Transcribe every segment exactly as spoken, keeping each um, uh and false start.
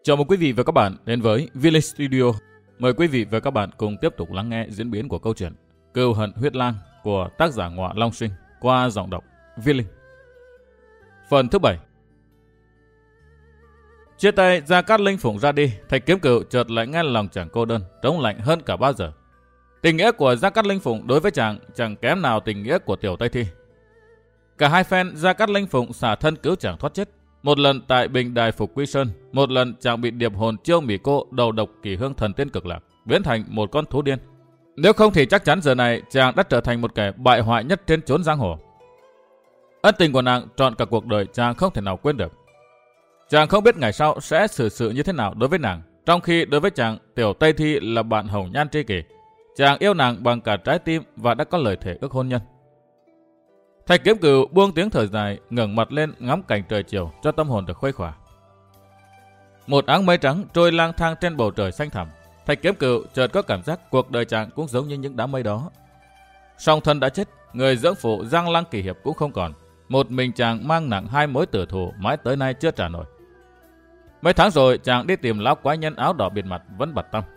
Chào mừng quý vị và các bạn đến với Village Studio. Mời quý vị và các bạn cùng tiếp tục lắng nghe diễn biến của câu chuyện Cừu hận huyết lang của tác giả Ngọa Long Sinh qua giọng đọc Viết Linh. Phần thứ bảy. Chia tay Gia Cát Linh Phụng ra đi, Thạch Kiếm Cừu chợt lại nghe lòng chàng cô đơn, trống lạnh hơn cả bao giờ. Tình nghĩa của Gia Cát Linh Phụng đối với chàng chẳng kém nào tình nghĩa của Tiểu Tây Thi. Cả hai phen Gia Cát Linh Phụng xả thân cứu chàng thoát chết. Một lần tại Bình Đài Phục Quy Sơn, một lần chàng bị điệp hồn chiêu mỉ cô đầu độc kỳ hương thần tiên cực lạc, biến thành một con thú điên. Nếu không thì chắc chắn giờ này chàng đã trở thành một kẻ bại hoại nhất trên chốn giang hồ. Ân tình của nàng trọn cả cuộc đời chàng không thể nào quên được. Chàng không biết ngày sau sẽ xử sự như thế nào đối với nàng, trong khi đối với chàng Tiểu Tây Thi là bạn hồng nhan tri kỷ. Chàng yêu nàng bằng cả trái tim và đã có lời thề ước hôn nhân. Thạch Kiếm Cừu buông tiếng thở dài, ngẩng mặt lên ngắm cảnh trời chiều cho tâm hồn được khuây khỏa. Một áng mây trắng trôi lang thang trên bầu trời xanh thẳm. Thạch Kiếm Cừu chợt có cảm giác cuộc đời chàng cũng giống như những đám mây đó. Song thân đã chết, người dưỡng phụ Giang Lăng Kỳ Hiệp cũng không còn. Một mình chàng mang nặng hai mối tử thù mãi tới nay chưa trả nổi. Mấy tháng rồi chàng đi tìm lão quái nhân áo đỏ bịt mặt vẫn bặt tâm.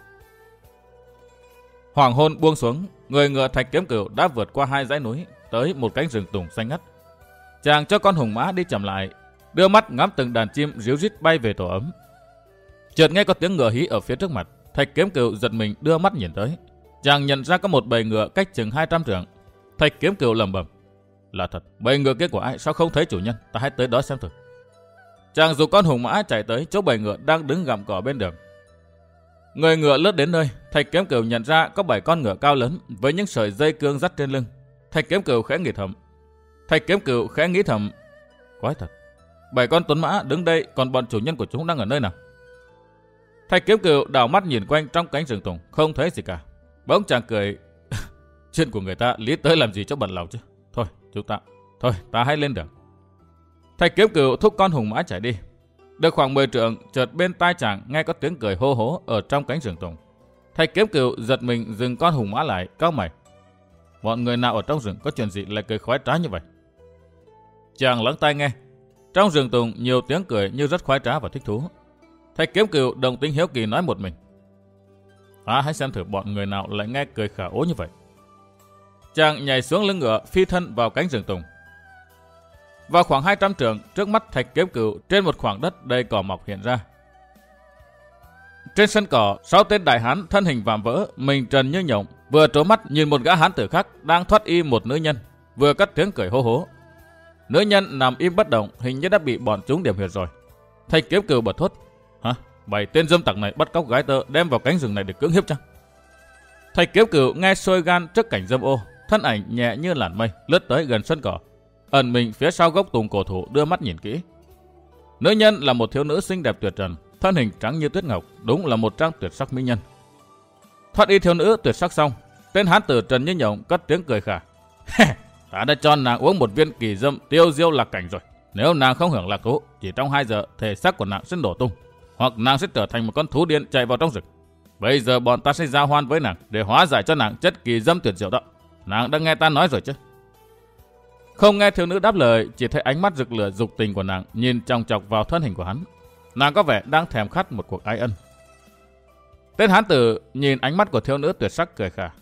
Hoàng hôn buông xuống, người ngựa Thạch Kiếm Cừu đã vượt qua hai dãy núi tới một cánh rừng tùng xanh ngắt. Chàng cho con hùng mã đi chậm lại, đưa mắt ngắm từng đàn chim ríu rít bay về tổ ấm. Chợt nghe có tiếng ngựa hí ở phía trước mặt, Thạch Kiếm Cừu giật mình đưa mắt nhìn tới. Chàng nhận ra có một bầy ngựa cách chừng hai trăm trượng. Thạch Kiếm Cừu lẩm bẩm: là thật, bầy ngựa kia của ai, sao không thấy chủ nhân, ta hãy tới đó xem thử. Chàng giục con hùng mã chạy tới chỗ bầy ngựa đang đứng gặm cỏ bên đường. Người ngựa lướt đến nơi, Thạch Kiếm Cừu nhận ra có bảy con ngựa cao lớn với những sợi dây cương dắt trên lưng. Thạch Kiếm Cừu khẽ nghĩ thầm. Thạch Kiếm Cừu khẽ nghĩ thầm, quái thật, bảy con tuấn mã đứng đây, còn bọn chủ nhân của chúng đang ở nơi nào? Thạch Kiếm Cừu đảo mắt nhìn quanh trong cánh rừng tùng, không thấy gì cả. Bỗng chàng cười, chuyện của người ta lý tới làm gì cho bận lòng chứ. Thôi, chúng ta, thôi ta hãy lên đường. Thạch Kiếm Cừu thúc con hùng mã chạy đi. Được khoảng mười trượng, chợt bên tai chàng nghe có tiếng cười hô hố ở trong cánh rừng tùng. Thạch Kiếm Cừu giật mình dừng con hùng mã lại, cau mày. Bọn người nào ở trong rừng có chuyện gì lại cười khoái trá như vậy? Chàng lắng tai nghe. Trong rừng tùng nhiều tiếng cười như rất khoái trá và thích thú. Thạch Kiếm Cừu đồng tính hiếu kỳ nói một mình: à, hãy xem thử bọn người nào lại nghe cười khả ố như vậy. Chàng nhảy xuống lưng ngựa, phi thân vào cánh rừng tùng. Vào khoảng hai trăm trượng, trước mắt Thạch Kiếm Cừu trên một khoảng đất đầy cỏ mọc hiện ra. Trên sân cỏ, sáu tên đại hán thân hình vạm vỡ, mình trần như nhộng, vừa trố mắt nhìn một gã hán tử khác đang thoát y một nữ nhân, vừa cất tiếng cười hô hố. Nữ nhân nằm im bất động, hình như đã bị bọn chúng điểm huyệt rồi. Thạch Kiếm Cừu bật thốt: hả? Bảy tên dâm tặc này bắt cóc gái tơ đem vào cánh rừng này để cưỡng hiếp chăng? Thạch Kiếm Cừu nghe sôi gan trước cảnh dâm ô, thân ảnh nhẹ như làn mây lướt tới gần sân cỏ, ẩn mình phía sau gốc tùng cổ thụ, đưa mắt nhìn kỹ. Nữ nhân là một thiếu nữ xinh đẹp tuyệt trần, thân hình trắng như tuyết ngọc, đúng là một trang tuyệt sắc mỹ nhân. Thoát y thiếu nữ tuyệt sắc xong, tên hán tử trần như nhộng cất tiếng cười khà: ta đã cho nàng uống một viên kỳ dâm tiêu diêu lạc cảnh rồi. Nếu nàng không hưởng lạc thú, chỉ trong hai giờ thể xác của nàng sẽ nổ tung, hoặc nàng sẽ trở thành một con thú điên chạy vào trong rừng. Bây giờ bọn ta sẽ giao hoan với nàng để hóa giải cho nàng chất kỳ dâm tuyệt diệu đó. Nàng đã nghe ta nói rồi chứ? Không nghe thiếu nữ đáp lời, chỉ thấy ánh mắt rực lửa dục tình của nàng nhìn chòng chọc vào thân hình của hắn. Nàng có vẻ đang thèm khát một cuộc ái ân. Tên hán tử nhìn ánh mắt của thiếu nữ tuyệt sắc cười khà: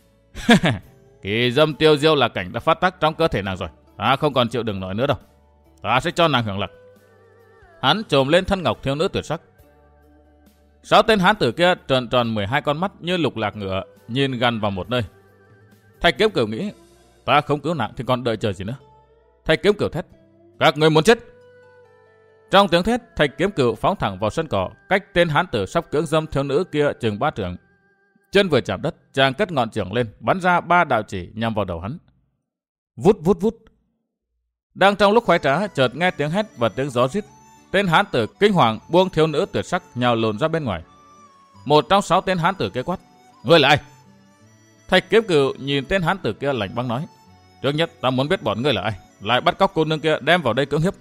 kỳ dâm tiêu diêu là cảnh đã phát tác trong cơ thể nàng rồi, ta không còn chịu đựng nổi nữa đâu. Ta sẽ cho nàng hưởng lạc. Hắn chồm lên thân ngọc thiếu nữ tuyệt sắc. Sáu tên hán tử kia tròn tròn mười hai con mắt như lục lạc ngựa, nhìn gần vào một nơi. Thạch Kiếm Cừu nghĩ, ta không cứu nàng thì còn đợi chờ gì nữa. Thạch Kiếm Cừu thét: các người muốn chết! Trong tiếng thét, Thạch Kiếm Cừu phóng thẳng vào sân cỏ, cách tên hán tử sắp cưỡng dâm thiếu nữ kia chừng ba trượng. Chân vừa chạm đất, chàng cất ngọn chưởng lên, bắn ra ba đạo chỉ nhằm vào đầu hắn. Vút vút vút. Đang trong lúc khoái trá, chợt nghe tiếng hét và tiếng gió rít. Tên hán tử kinh hoàng buông thiếu nữ tuyệt sắc nhào lùn ra bên ngoài. Một trong sáu tên hán tử kia quát: ngươi là ai? Thạch Kiếm Cừu nhìn tên hán tử kia lạnh băng nói: trước nhất ta muốn biết bọn ngươi là ai, lại bắt cóc cô nương kia đem vào đây cưỡng hiếp.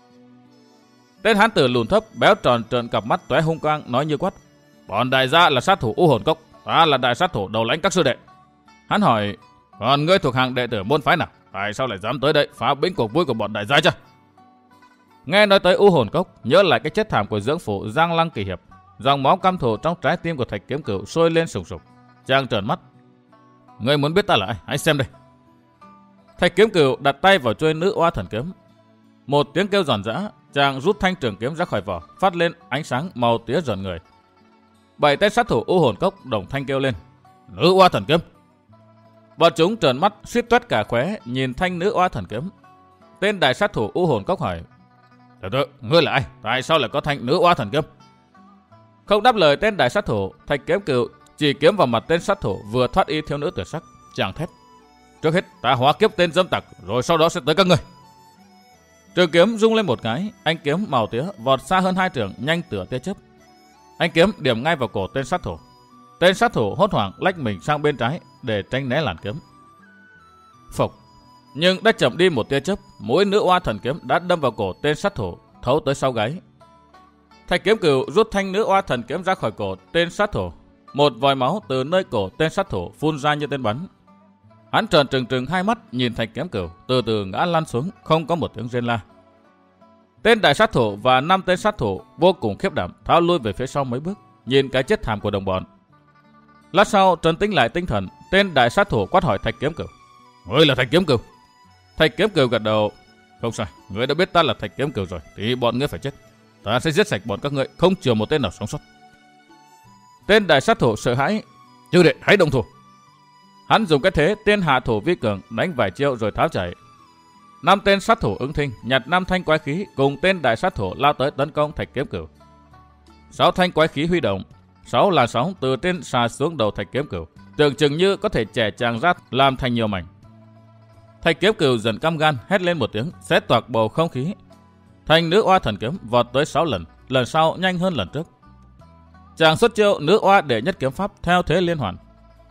Tên hán tử lùn thấp béo tròn trợn cặp mắt tóe hung quang nói như quát: bọn đại gia là sát thủ U Hồn Cốc, ta là đại sát thủ đầu lãnh các sư đệ. Hắn hỏi: còn ngươi thuộc hàng đệ tử môn phái nào, tại sao lại dám tới đây phá bĩnh cuộc vui của bọn đại gia chứ? Nghe nói tới U Hồn Cốc, nhớ lại cái chết thảm của dưỡng phụ Giang Lăng Kỳ Hiệp, Dòng máu căm thù trong trái tim của Thạch Kiếm Cửu sôi lên sùng sục. Chàng trợn mắt. Ngươi muốn biết ta là ai? Hãy xem đây. Thạch Kiếm Cửu đặt tay vào chuôi nữ oa thần kiếm. Một tiếng kêu giòn giã, chàng rút thanh trường kiếm ra khỏi vỏ, phát lên ánh sáng màu tía rợn người. Bảy tên sát thủ u hồn cốc đồng thanh kêu lên. Nữ oa thần kiếm. Bọn chúng trợn mắt suýt toét cả khóe nhìn thanh nữ oa thần kiếm. Tên đại sát thủ u hồn cốc hỏi. Từ từ, ngươi là ai? Tại sao lại có thanh nữ oa thần kiếm? Không đáp lời tên đại sát thủ, Thạch Kiếm Cửu chỉ kiếm vào mặt tên sát thủ vừa thoát y thiếu nữ tuyệt sắc. Chàng thét. Trước hết ta hóa kiếp tên dâm tặc, rồi sau đó sẽ tới các ngươi. Trường kiếm rung lên một cái, anh kiếm màu tía vọt xa hơn hai trượng, nhanh tựa tia chớp. Anh kiếm điểm ngay vào cổ tên sát thủ. Tên sát thủ hốt hoảng lách mình sang bên trái để tránh né làn kiếm. Phục. Nhưng đã chậm đi một tia chớp, mũi nữ oa thần kiếm đã đâm vào cổ tên sát thủ, thấu tới sau gáy. Thạch Kiếm Cửu rút thanh nữ oa thần kiếm ra khỏi cổ tên sát thủ. Một vòi máu từ nơi cổ tên sát thủ phun ra như tên bắn. Hắn trợn trừng trừng hai mắt nhìn Thạch Kiếm Cửu, từ từ ngã lăn xuống, không có một tiếng rên la. Tên đại sát thủ và năm tên sát thủ vô cùng khiếp đảm tháo lui về phía sau mấy bước, nhìn cái chết thảm của đồng bọn. Lát sau trấn tĩnh lại tinh thần, tên đại sát thủ quát hỏi Thạch Kiếm Cửu. Ngươi là Thạch Kiếm Cửu? Thạch Kiếm Cửu gật đầu. Không sai, ngươi đã biết ta là Thạch Kiếm Cửu rồi, thì bọn ngươi phải chết. Ta sẽ giết sạch bọn các ngươi, không chừa một tên nào sống sót. Tên đại sát thủ sợ hãi. Chư đệ, hãy động thủ. Hắn dùng cái thế tiên hạ thủ vi cường đánh vài chiêu rồi tháo chạy. Năm tên sát thủ ứng thinh nhặt năm thanh quái khí cùng tên đại sát thủ lao tới tấn công Thạch Kiếm Cửu. Sáu thanh quái khí huy động, sáu làn sóng từ trên xà xuống đầu Thạch Kiếm Cửu, tưởng chừng như có thể chẻ chàng ra làm thành nhiều mảnh. Thạch Kiếm Cửu dần căm gan hét lên một tiếng, xé toạc bầu không khí. Thanh nữ oa thần kiếm vọt tới sáu lần, lần sau nhanh hơn lần trước. Chàng xuất chiêu nữ oa để nhất kiếm pháp theo thế liên hoàn.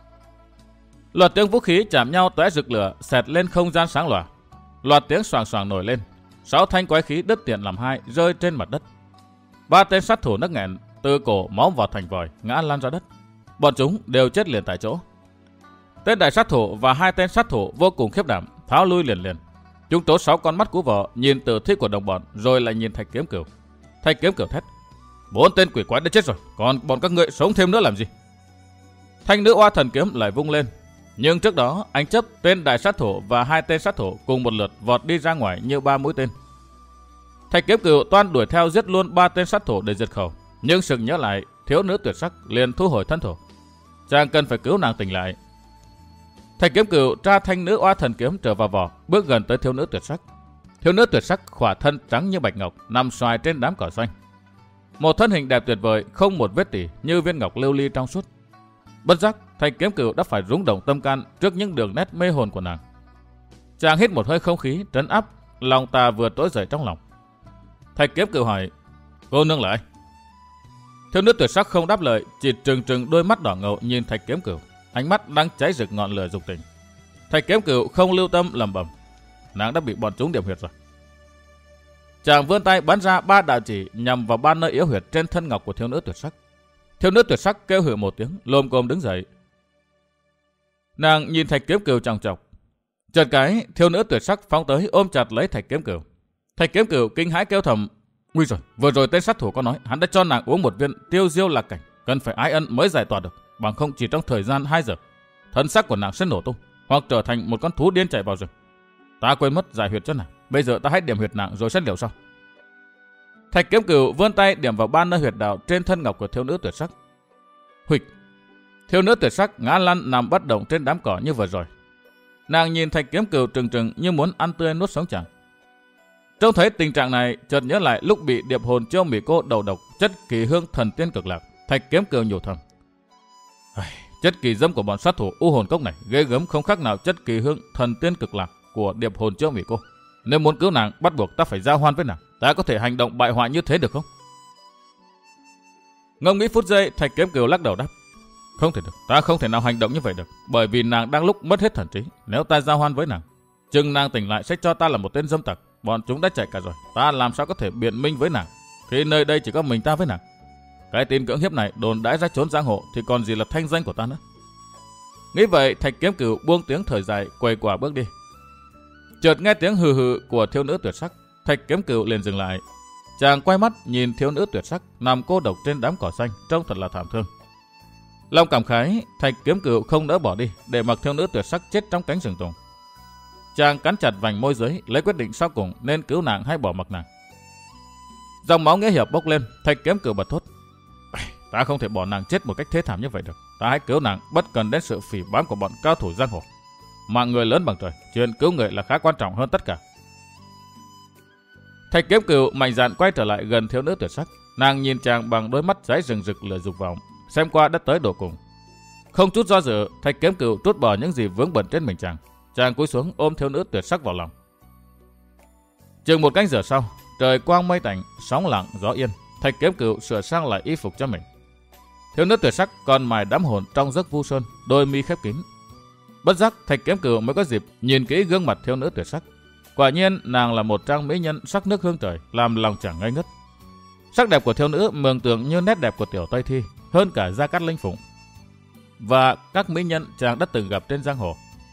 Loạt tiếng vũ khí chạm nhau tóe rực lửa, xẹt lên không gian sáng lòa. Loạt tiếng xoàng xoàng nổi lên, sáu thanh quái khí đứt tiện làm hai rơi trên mặt đất. Ba tên sát thủ nấc nghẹn, từ cổ máu vào thành vòi, ngã lăn ra đất. Bọn chúng đều chết liền tại chỗ. Tên đại sát thủ và hai tên sát thủ vô cùng khiếp đảm, tháo lui liền liền. Chúng trố sáu con mắt cú vợ nhìn tử thi của đồng bọn, rồi lại nhìn Thạch Kiếm Cửu. Thạch Kiếm Cửu thét. Bốn tên quỷ quái đã chết rồi, còn bọn các ngươi sống thêm nữa làm gì? Thanh nữ oa thần kiếm lại vung lên. Nhưng trước đó, anh chấp tên đại sát thủ và hai tên sát thủ cùng một lượt vọt đi ra ngoài như ba mũi tên. Thạch Kiếm Cửu toan đuổi theo giết luôn ba tên sát thủ để diệt khẩu, nhưng sực nhớ lại thiếu nữ tuyệt sắc liền thu hồi thân thủ. Chàng cần phải cứu nàng tỉnh lại. Thạch Kiếm Cửu tra thanh nữ oa thần kiếm trở vào vỏ, bước gần tới thiếu nữ tuyệt sắc. Thiếu nữ tuyệt sắc khỏa thân trắng như bạch ngọc, nằm xoài trên đám cỏ xanh. Một thân hình đẹp tuyệt vời, không một vết tỉ, như viên ngọc lưu ly trong suốt. Bất giác, Thạch Kiếm Cửu đã phải rung động tâm can trước những đường nét mê hồn của nàng. Chàng hít một hơi không khí trấn áp lòng tà vừa trỗi dậy trong lòng. Thạch Kiếm Cửu hỏi: Cô nương là ai? Thiếu nữ tuyệt sắc không đáp lời, chỉ trừng trừng đôi mắt đỏ ngầu nhìn Thạch Kiếm Cửu, ánh mắt đang cháy rực ngọn lửa dục tình. Thạch Kiếm Cửu không lưu tâm lẩm bẩm: Nàng đã bị bọn chúng điểm huyệt rồi. Chàng vươn tay bắn ra ba đạo chỉ nhằm vào ba nơi yếu huyệt trên thân ngọc của thiếu nữ tuyệt sắc. Thiếu nữ tuyệt sắc kêu hừ một tiếng, lồm cồm đứng dậy. Nàng nhìn Thạch Kiếm Cửu chòng chọc. Chợt cái, thiếu nữ tuyệt sắc phóng tới ôm chặt lấy Thạch Kiếm Cửu. Thạch Kiếm Cửu kinh hãi kêu thầm: Nguy rồi, vừa rồi tên sát thủ có nói hắn đã cho nàng uống một viên tiêu diêu lạc cảnh, cần phải ái ân mới giải tỏa được, bằng không chỉ trong thời gian hai giờ, thân xác của nàng sẽ nổ tung, hoặc trở thành một con thú điên chạy vào rừng. Ta quên mất giải huyệt cho nàng, bây giờ ta hãy điểm huyệt nàng rồi xét liệu sau. Thạch Kiếm Cửu vươn tay điểm vào ba nơi huyệt đạo trên thân ngọc của thiếu nữ tuyệt sắc. Huỵch! Thiếu nữ tuyệt sắc ngã lăn nằm bất động trên đám cỏ như vừa rồi. Nàng nhìn Thạch Kiếm Cửu trừng trừng như muốn ăn tươi nuốt sống chàng. Trông thấy tình trạng này, chợt nhớ lại lúc bị điệp hồn chiêu mỉ cô đầu độc chất kỳ hương thần tiên cực lạc, Thạch Kiếm Cửu nhủ thầm: chất kỳ dâm của bọn sát thủ u hồn cốc này ghê gớm không khác nào chất kỳ hương thần tiên cực lạc của điệp hồn chiêu mỉ cô. Nếu muốn cứu nàng, bắt buộc ta phải giao hoan với nàng. Ta có thể hành động bại hoại như thế được không? Ngẫm nghĩ phút giây, Thạch Kiếm Cửu lắc đầu đáp: Không thể được, ta không thể nào hành động như vậy được, bởi vì nàng đang lúc mất hết thần trí. Nếu ta giao hoan với nàng, chừng nàng tỉnh lại sẽ cho ta là một tên dâm tặc. Bọn chúng đã chạy cả rồi, ta làm sao có thể biện minh với nàng khi nơi đây chỉ có mình ta với nàng. Cái tin cưỡng hiếp này đồn đãi ra trốn giang hồ thì còn gì là thanh danh của ta nữa. Nghĩ vậy, Thạch Kiếm Cửu buông tiếng thở dài, quay quả bước đi. Chợt nghe tiếng hừ hừ của thiếu nữ tuyệt sắc, Thạch Kiếm Cửu liền dừng lại. Chàng quay mắt nhìn thiếu nữ tuyệt sắc nằm cô độc trên đám cỏ xanh, trông thật là thảm thương. Lòng cảm khái, Thạch Kiếm Cửu không nỡ bỏ đi để mặc thiếu nữ tuyệt sắc chết trong cánh rừng tùng. Chàng cắn chặt vành môi dưới, lấy quyết định sau cùng nên cứu nàng hay bỏ mặc nàng. Dòng máu nghĩa hiệp bốc lên, Thạch Kiếm Cửu bật thốt: ta không thể bỏ nàng chết một cách thế thảm như vậy được. Ta hãy cứu nàng bất cần đến sự phỉ báng của bọn cao thủ giang hồ. Mạng người lớn bằng trời, chuyện cứu người là khá quan trọng hơn tất cả. Thạch Kiếm Cửu mạnh dạn quay trở lại gần thiếu nữ tuyệt sắc. Nàng nhìn chàng bằng đôi mắt cháy rừng rực lửa dục vọng, xem qua đã tới độ cùng. Không chút do dự, Thạch Kiếm Cửu trút bỏ những gì vướng bận trên mình chàng. Chàng cúi xuống ôm thiếu nữ tuyệt sắc vào lòng. Chừng một canh giờ sau, trời quang mây tạnh, sóng lặng gió yên. Thạch Kiếm Cửu sửa sang lại y phục cho mình. Thiếu nữ tuyệt sắc còn mài đắm hồn trong giấc vu sơn, đôi mi khép kín. Bất giác Thạch Kiếm Cửu mới có dịp nhìn kỹ gương mặt thiếu nữ tuyệt sắc. Quả nhiên nàng là một trang mỹ nhân sắc nước hương trời, làm lòng chàng ngây ngất. Sắc đẹp của thiếu nữ mường tượng như nét đẹp của tiểu Tây Thi, hơn cả Gia Cát Linh Phụng và các mỹ nhân chàng đã từng gặp trên giang hồ.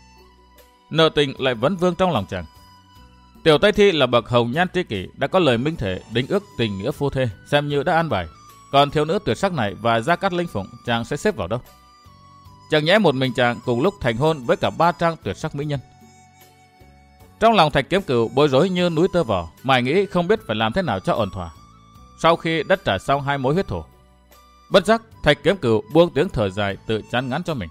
Nợ tình lại vẫn vương trong lòng chàng. Tiểu Tây Thi là bậc hồng nhan tri kỷ, đã có lời minh thể đính ước tình nghĩa phu thê, xem như đã an bài. Còn thiếu nữ tuyệt sắc này và Gia Cát Linh Phụng, chàng sẽ xếp vào đâu? Chẳng nhẽ một mình chàng cùng lúc thành hôn với cả ba trang tuyệt sắc mỹ nhân? Trong lòng Thạch Kiếm Cửu bối rối như núi tơ vò, mải nghĩ không biết phải làm thế nào cho ổn thỏa. Sau khi đất trả xong hai mối huyết thổ, bất giác Thạch Kiếm Cửu buông tiếng thở dài tự chán ngán cho mình.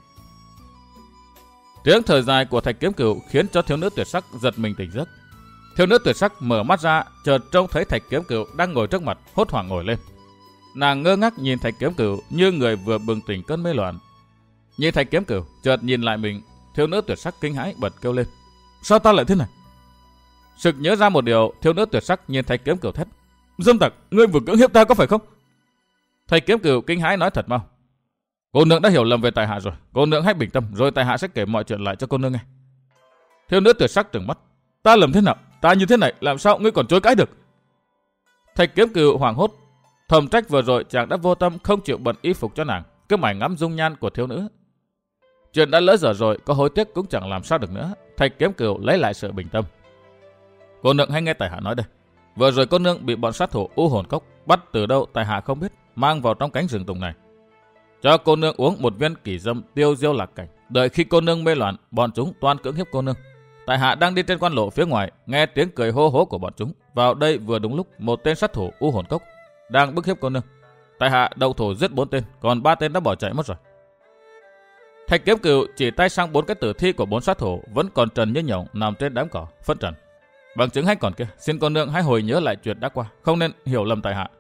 Tiếng thở dài của Thạch Kiếm Cửu khiến cho thiếu nữ tuyệt sắc giật mình tỉnh giấc. Thiếu nữ tuyệt sắc mở mắt ra, chợt trông thấy Thạch Kiếm Cửu đang ngồi trước mặt, hốt hoảng ngồi lên. Nàng ngơ ngác nhìn Thạch Kiếm Cửu như người vừa bừng tỉnh cơn mê loạn. Nhìn Thạch Kiếm Cửu chợt nhìn lại mình, thiếu nữ tuyệt sắc kinh hãi bật kêu lên: sao ta lại thế này? Sực nhớ ra một điều, thiếu nữ tuyệt sắc nhìn Thạch Kiếm Cửu thét: dâm tặc, ngươi vừa cưỡng hiếp ta có phải không? Thạch Kiếm Cửu kinh hãi nói thật mau: cô nương đã hiểu lầm về tại hạ rồi, cô nương hãy bình tâm, rồi tại hạ sẽ kể mọi chuyện lại cho cô nương nghe. Thiếu nữ tuyệt sắc trừng mắt: ta lầm thế nào? Ta như thế này làm sao ngươi còn chối cãi được? Thạch Kiếm Cửu hoảng hốt, thầm trách vừa rồi chàng đã vô tâm không chịu bận y phục cho nàng, cứ mải ngắm dung nhan của thiếu nữ. Chuyện đã lỡ dở rồi, có hối tiếc cũng chẳng làm sao được nữa. Thạch Kiếm Cửu lấy lại sự bình tâm: cô nương hãy nghe tại hạ nói đây. Vừa rồi cô nương bị bọn sát thủ U Hồn Cốc bắt từ đâu tại hạ không biết, mang vào trong cánh rừng tùng này, cho cô nương uống một viên kỷ dâm tiêu diêu lạc cảnh. Đợi khi cô nương mê loạn, bọn chúng toan cưỡng hiếp cô nương. Tại hạ đang đi trên quan lộ phía ngoài, nghe tiếng cười hô hố của bọn chúng. Vào đây vừa đúng lúc một tên sát thủ U Hồn Cốc đang bức hiếp cô nương. Tại hạ động thủ giết bốn tên, còn ba tên đã bỏ chạy mất rồi. Thạch Kiếm Cửu chỉ tay sang bốn cái tử thi của bốn sát thủ vẫn còn trần như nhộng nằm trên đám cỏ phân trần. Bằng chứng hay còn kia, xin cô nương hãy hồi nhớ lại chuyện đã qua, không nên hiểu lầm tại hạ.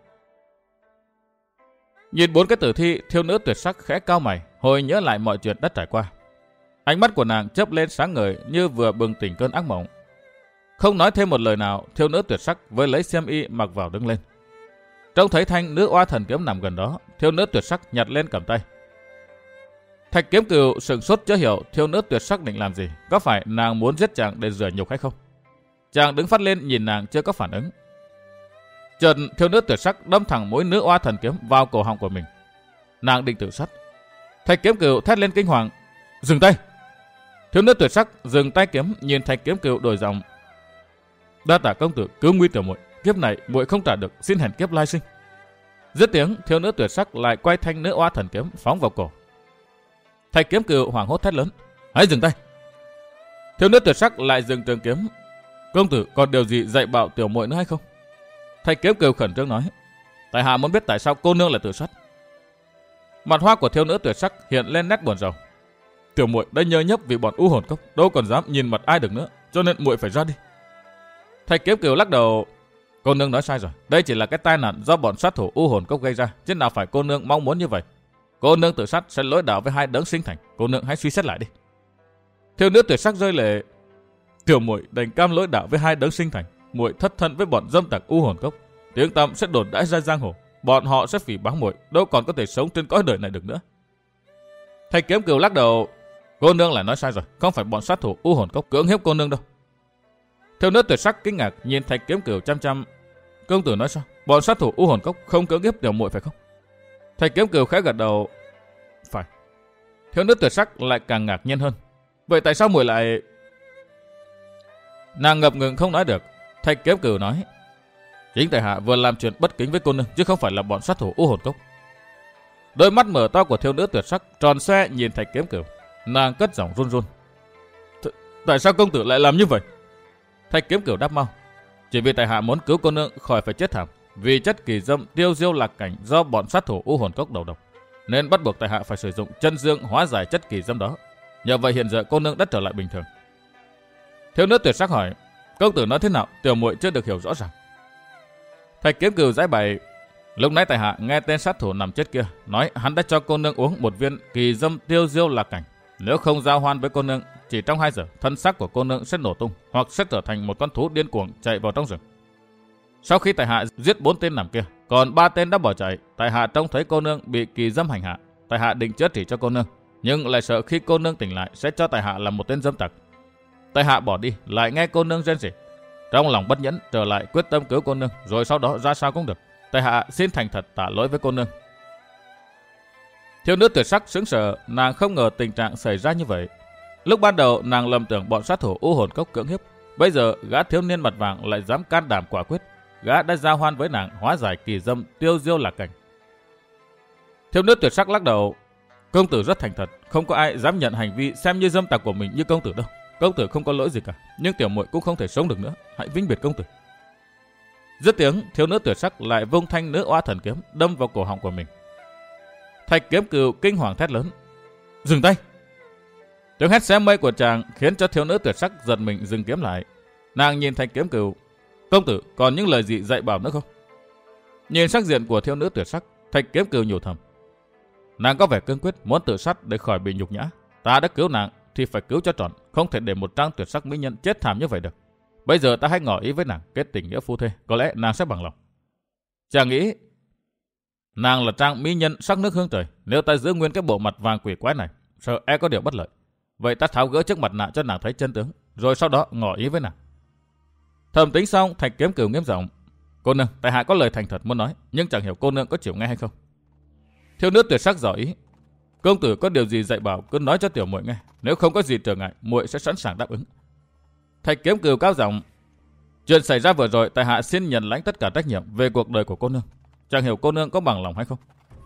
Nhìn bốn cái tử thi, thiếu nữ tuyệt sắc khẽ cau mày, hồi nhớ lại mọi chuyện đã trải qua. Ánh mắt của nàng chớp lên sáng ngời như vừa bừng tỉnh cơn ác mộng. Không nói thêm một lời nào, thiếu nữ tuyệt sắc với lấy xiêm y mặc vào đứng lên. Trông thấy thanh nữ oa thần kiếm nằm gần đó, thiếu nữ tuyệt sắc nhặt lên cầm tay. Thạch Kiếm Cửu sửng sốt chưa hiểu thiếu nữ tuyệt sắc định làm gì, có phải nàng muốn giết chàng để rửa nhục hay không? Chàng đứng phát lên nhìn nàng chưa có phản ứng. Chợt thiếu nữ tuyệt sắc đâm thẳng mũi nữ oa thần kiếm vào cổ họng của mình. Nàng định tự sát. Thạch Kiếm Cửu thét lên kinh hoàng: dừng tay! Thiếu nữ tuyệt sắc dừng tay kiếm, nhìn Thạch Kiếm Cửu đổi giọng: đa tạ công tử cứu nguy tiểu muội, kiếp này muội không trả được, xin hẹn kiếp lai sinh. Dứt tiếng, thiếu nữ tuyệt sắc lại quay thanh nữ oa thần kiếm phóng vào cổ. Thạch Kiếm Cửu hoảng hốt thét lớn: hãy dừng tay! Thiếu nữ tuyệt sắc lại dừng trường kiếm: công tử còn điều gì dạy bảo tiểu muội nữa hay không? Thạch Kiếm Cửu khẩn trương nói: tại hạ muốn biết tại sao cô nương lại tự sát. Mặt hoa của thiếu nữ tuyệt sắc hiện lên nét buồn rầu: tiểu muội đã nhơ nhấp vì bọn U Hồn Cốc, đâu còn dám nhìn mặt ai được nữa, cho nên muội phải ra đi. Thạch Kiếm Cửu lắc đầu: cô nương nói sai rồi, đây chỉ là cái tai nạn do bọn sát thủ U Hồn Cốc gây ra, chứ nào phải cô nương mong muốn như vậy. Cô nương tự sát sẽ lỗi đạo với hai đấng sinh thành, cô nương hãy suy xét lại đi. Thiếu nữ tuyệt sắc rơi lệ: tiểu muội đành cam lỗi đạo với hai đấng sinh thành, muội thất thân với bọn dâm tặc U Hồn Cốc, tiếng tăm sẽ đồn đãi ra giang hồ, bọn họ sẽ phỉ báng muội, đâu còn có thể sống trên cõi đời này được nữa. Thạch Kiếm Cửu lắc đầu: cô nương lại nói sai rồi, không phải bọn sát thủ U Hồn Cốc cưỡng hiếp cô nương đâu. Thiếu nữ tuyệt sắc kinh ngạc nhìn Thạch Kiếm Cửu chăm chăm: công tử nói sao? Bọn sát thủ U Hồn Cốc không cưỡng hiếp tiểu muội phải không? Thạch Kiếm Cửu khẽ gật đầu: phải. Thiếu nữ tuyệt sắc lại càng ngạc nhiên hơn: vậy tại sao muội lại... Nàng ngập ngừng không nói được. Thạch Kiếm Cửu nói: Chính tại hạ vừa làm chuyện bất kính với cô nương chứ không phải là bọn sát thủ U Hồn Cốc. Đôi mắt mở to của thiếu nữ tuyệt sắc tròn xoe nhìn Thạch Kiếm Cửu, nàng cất giọng run run. Tại sao công tử lại làm như vậy? Thạch Kiếm Cửu đáp mau. Chỉ vì tại hạ muốn cứu cô nương khỏi phải chết thảm vì chất kỳ dâm tiêu diêu lạc cảnh do bọn sát thủ U Hồn Cốc đầu độc, nên bắt buộc tại hạ phải sử dụng chân dương hóa giải chất kỳ dâm đó. Nhờ vậy hiện giờ cô nương đã trở lại bình thường. Thiếu nữ tuyệt sắc hỏi, công tử nói thế nào? Tiểu muội chưa được hiểu rõ ràng. Thạch Kiếm Cửu giải bày, lúc nãy tại hạ nghe tên sát thủ nằm chết kia nói hắn đã cho cô nương uống một viên kỳ dâm tiêu diêu lạc cảnh. Nếu không giao hoan với cô nương, chỉ trong hai giờ thân xác của cô nương sẽ nổ tung hoặc sẽ trở thành một con thú điên cuồng chạy vào trong rừng. Sau khi tại hạ giết bốn tên nằm kia, còn ba tên đã bỏ chạy. Tại hạ trông thấy cô nương bị kỳ dâm hành hạ. Tại hạ định chữa trị cho cô nương, nhưng lại sợ khi cô nương tỉnh lại sẽ cho tại hạ là một tên dâm tặc. Tại hạ bỏ đi, lại nghe cô nương rên rỉ. Trong lòng bất nhẫn trở lại quyết tâm cứu cô nương, rồi sau đó ra sao cũng được. Tại hạ xin thành thật tạ lỗi với cô nương. Thiếu nữ tuyệt sắc sững sờ, nàng không ngờ tình trạng xảy ra như vậy. Lúc ban đầu nàng lầm tưởng bọn sát thủ U Hồn Cốc cưỡng hiếp, bây giờ gã thiếu niên mặt vàng lại dám can đảm quả quyết. Gã đã giao hoan với nàng hóa giải kỳ dâm tiêu diêu lạc cảnh. Thiếu nữ tuyệt sắc lắc đầu. Công tử rất thành thật, không có ai dám nhận hành vi xem như dâm tặc của mình như công tử đâu. Công tử không có lỗi gì cả, nhưng tiểu muội cũng không thể sống được nữa. Hãy vĩnh biệt công tử. Dứt tiếng, thiếu nữ tuyệt sắc lại vung thanh nữ oa thần kiếm đâm vào cổ họng của mình. Thạch Kiếm Cửu kinh hoàng thét lớn, dừng tay! Tiếng hét xé mây của chàng khiến cho thiếu nữ tuyệt sắc giật mình dừng kiếm lại. Nàng nhìn Thạch Kiếm Cửu, công tử còn những lời gì dạy bảo nữa không? Nhìn sắc diện của thiếu nữ tuyệt sắc, Thạch Kiếm Cửu nhủ thầm, nàng có vẻ cương quyết muốn tự sát để khỏi bị nhục nhã. Ta đã cứu nàng thì phải cứu cho trọn, không thể để một trang tuyệt sắc mỹ nhân chết thảm như vậy được. Bây giờ ta hãy ngỏ ý với nàng kết tình nghĩa phu thê, có lẽ nàng sẽ bằng lòng. Chàng nghĩ nàng là trang mỹ nhân sắc nước hương trời, nếu ta giữ nguyên cái bộ mặt vàng quỷ quái này, sợ e có điều bất lợi. Vậy ta tháo gỡ chiếc mặt nạ cho nàng thấy chân tướng, rồi sau đó ngỏ ý với nàng. Thầm tính xong, Thạch Kiếm Cửu nghiêm giọng, cô nương, tại hạ có lời thành thật muốn nói, nhưng chẳng hiểu cô nương có chịu nghe hay không. Thiếu nữ tuyệt sắc giỏi ý, công tử có điều gì dạy bảo cứ nói cho tiểu muội nghe, nếu không có gì trở ngại, muội sẽ sẵn sàng đáp ứng. Thạch Kiếm Cửu cao giọng, chuyện xảy ra vừa rồi, tại hạ xin nhận lãnh tất cả trách nhiệm về cuộc đời của cô nương, chẳng hiểu cô nương có bằng lòng hay không.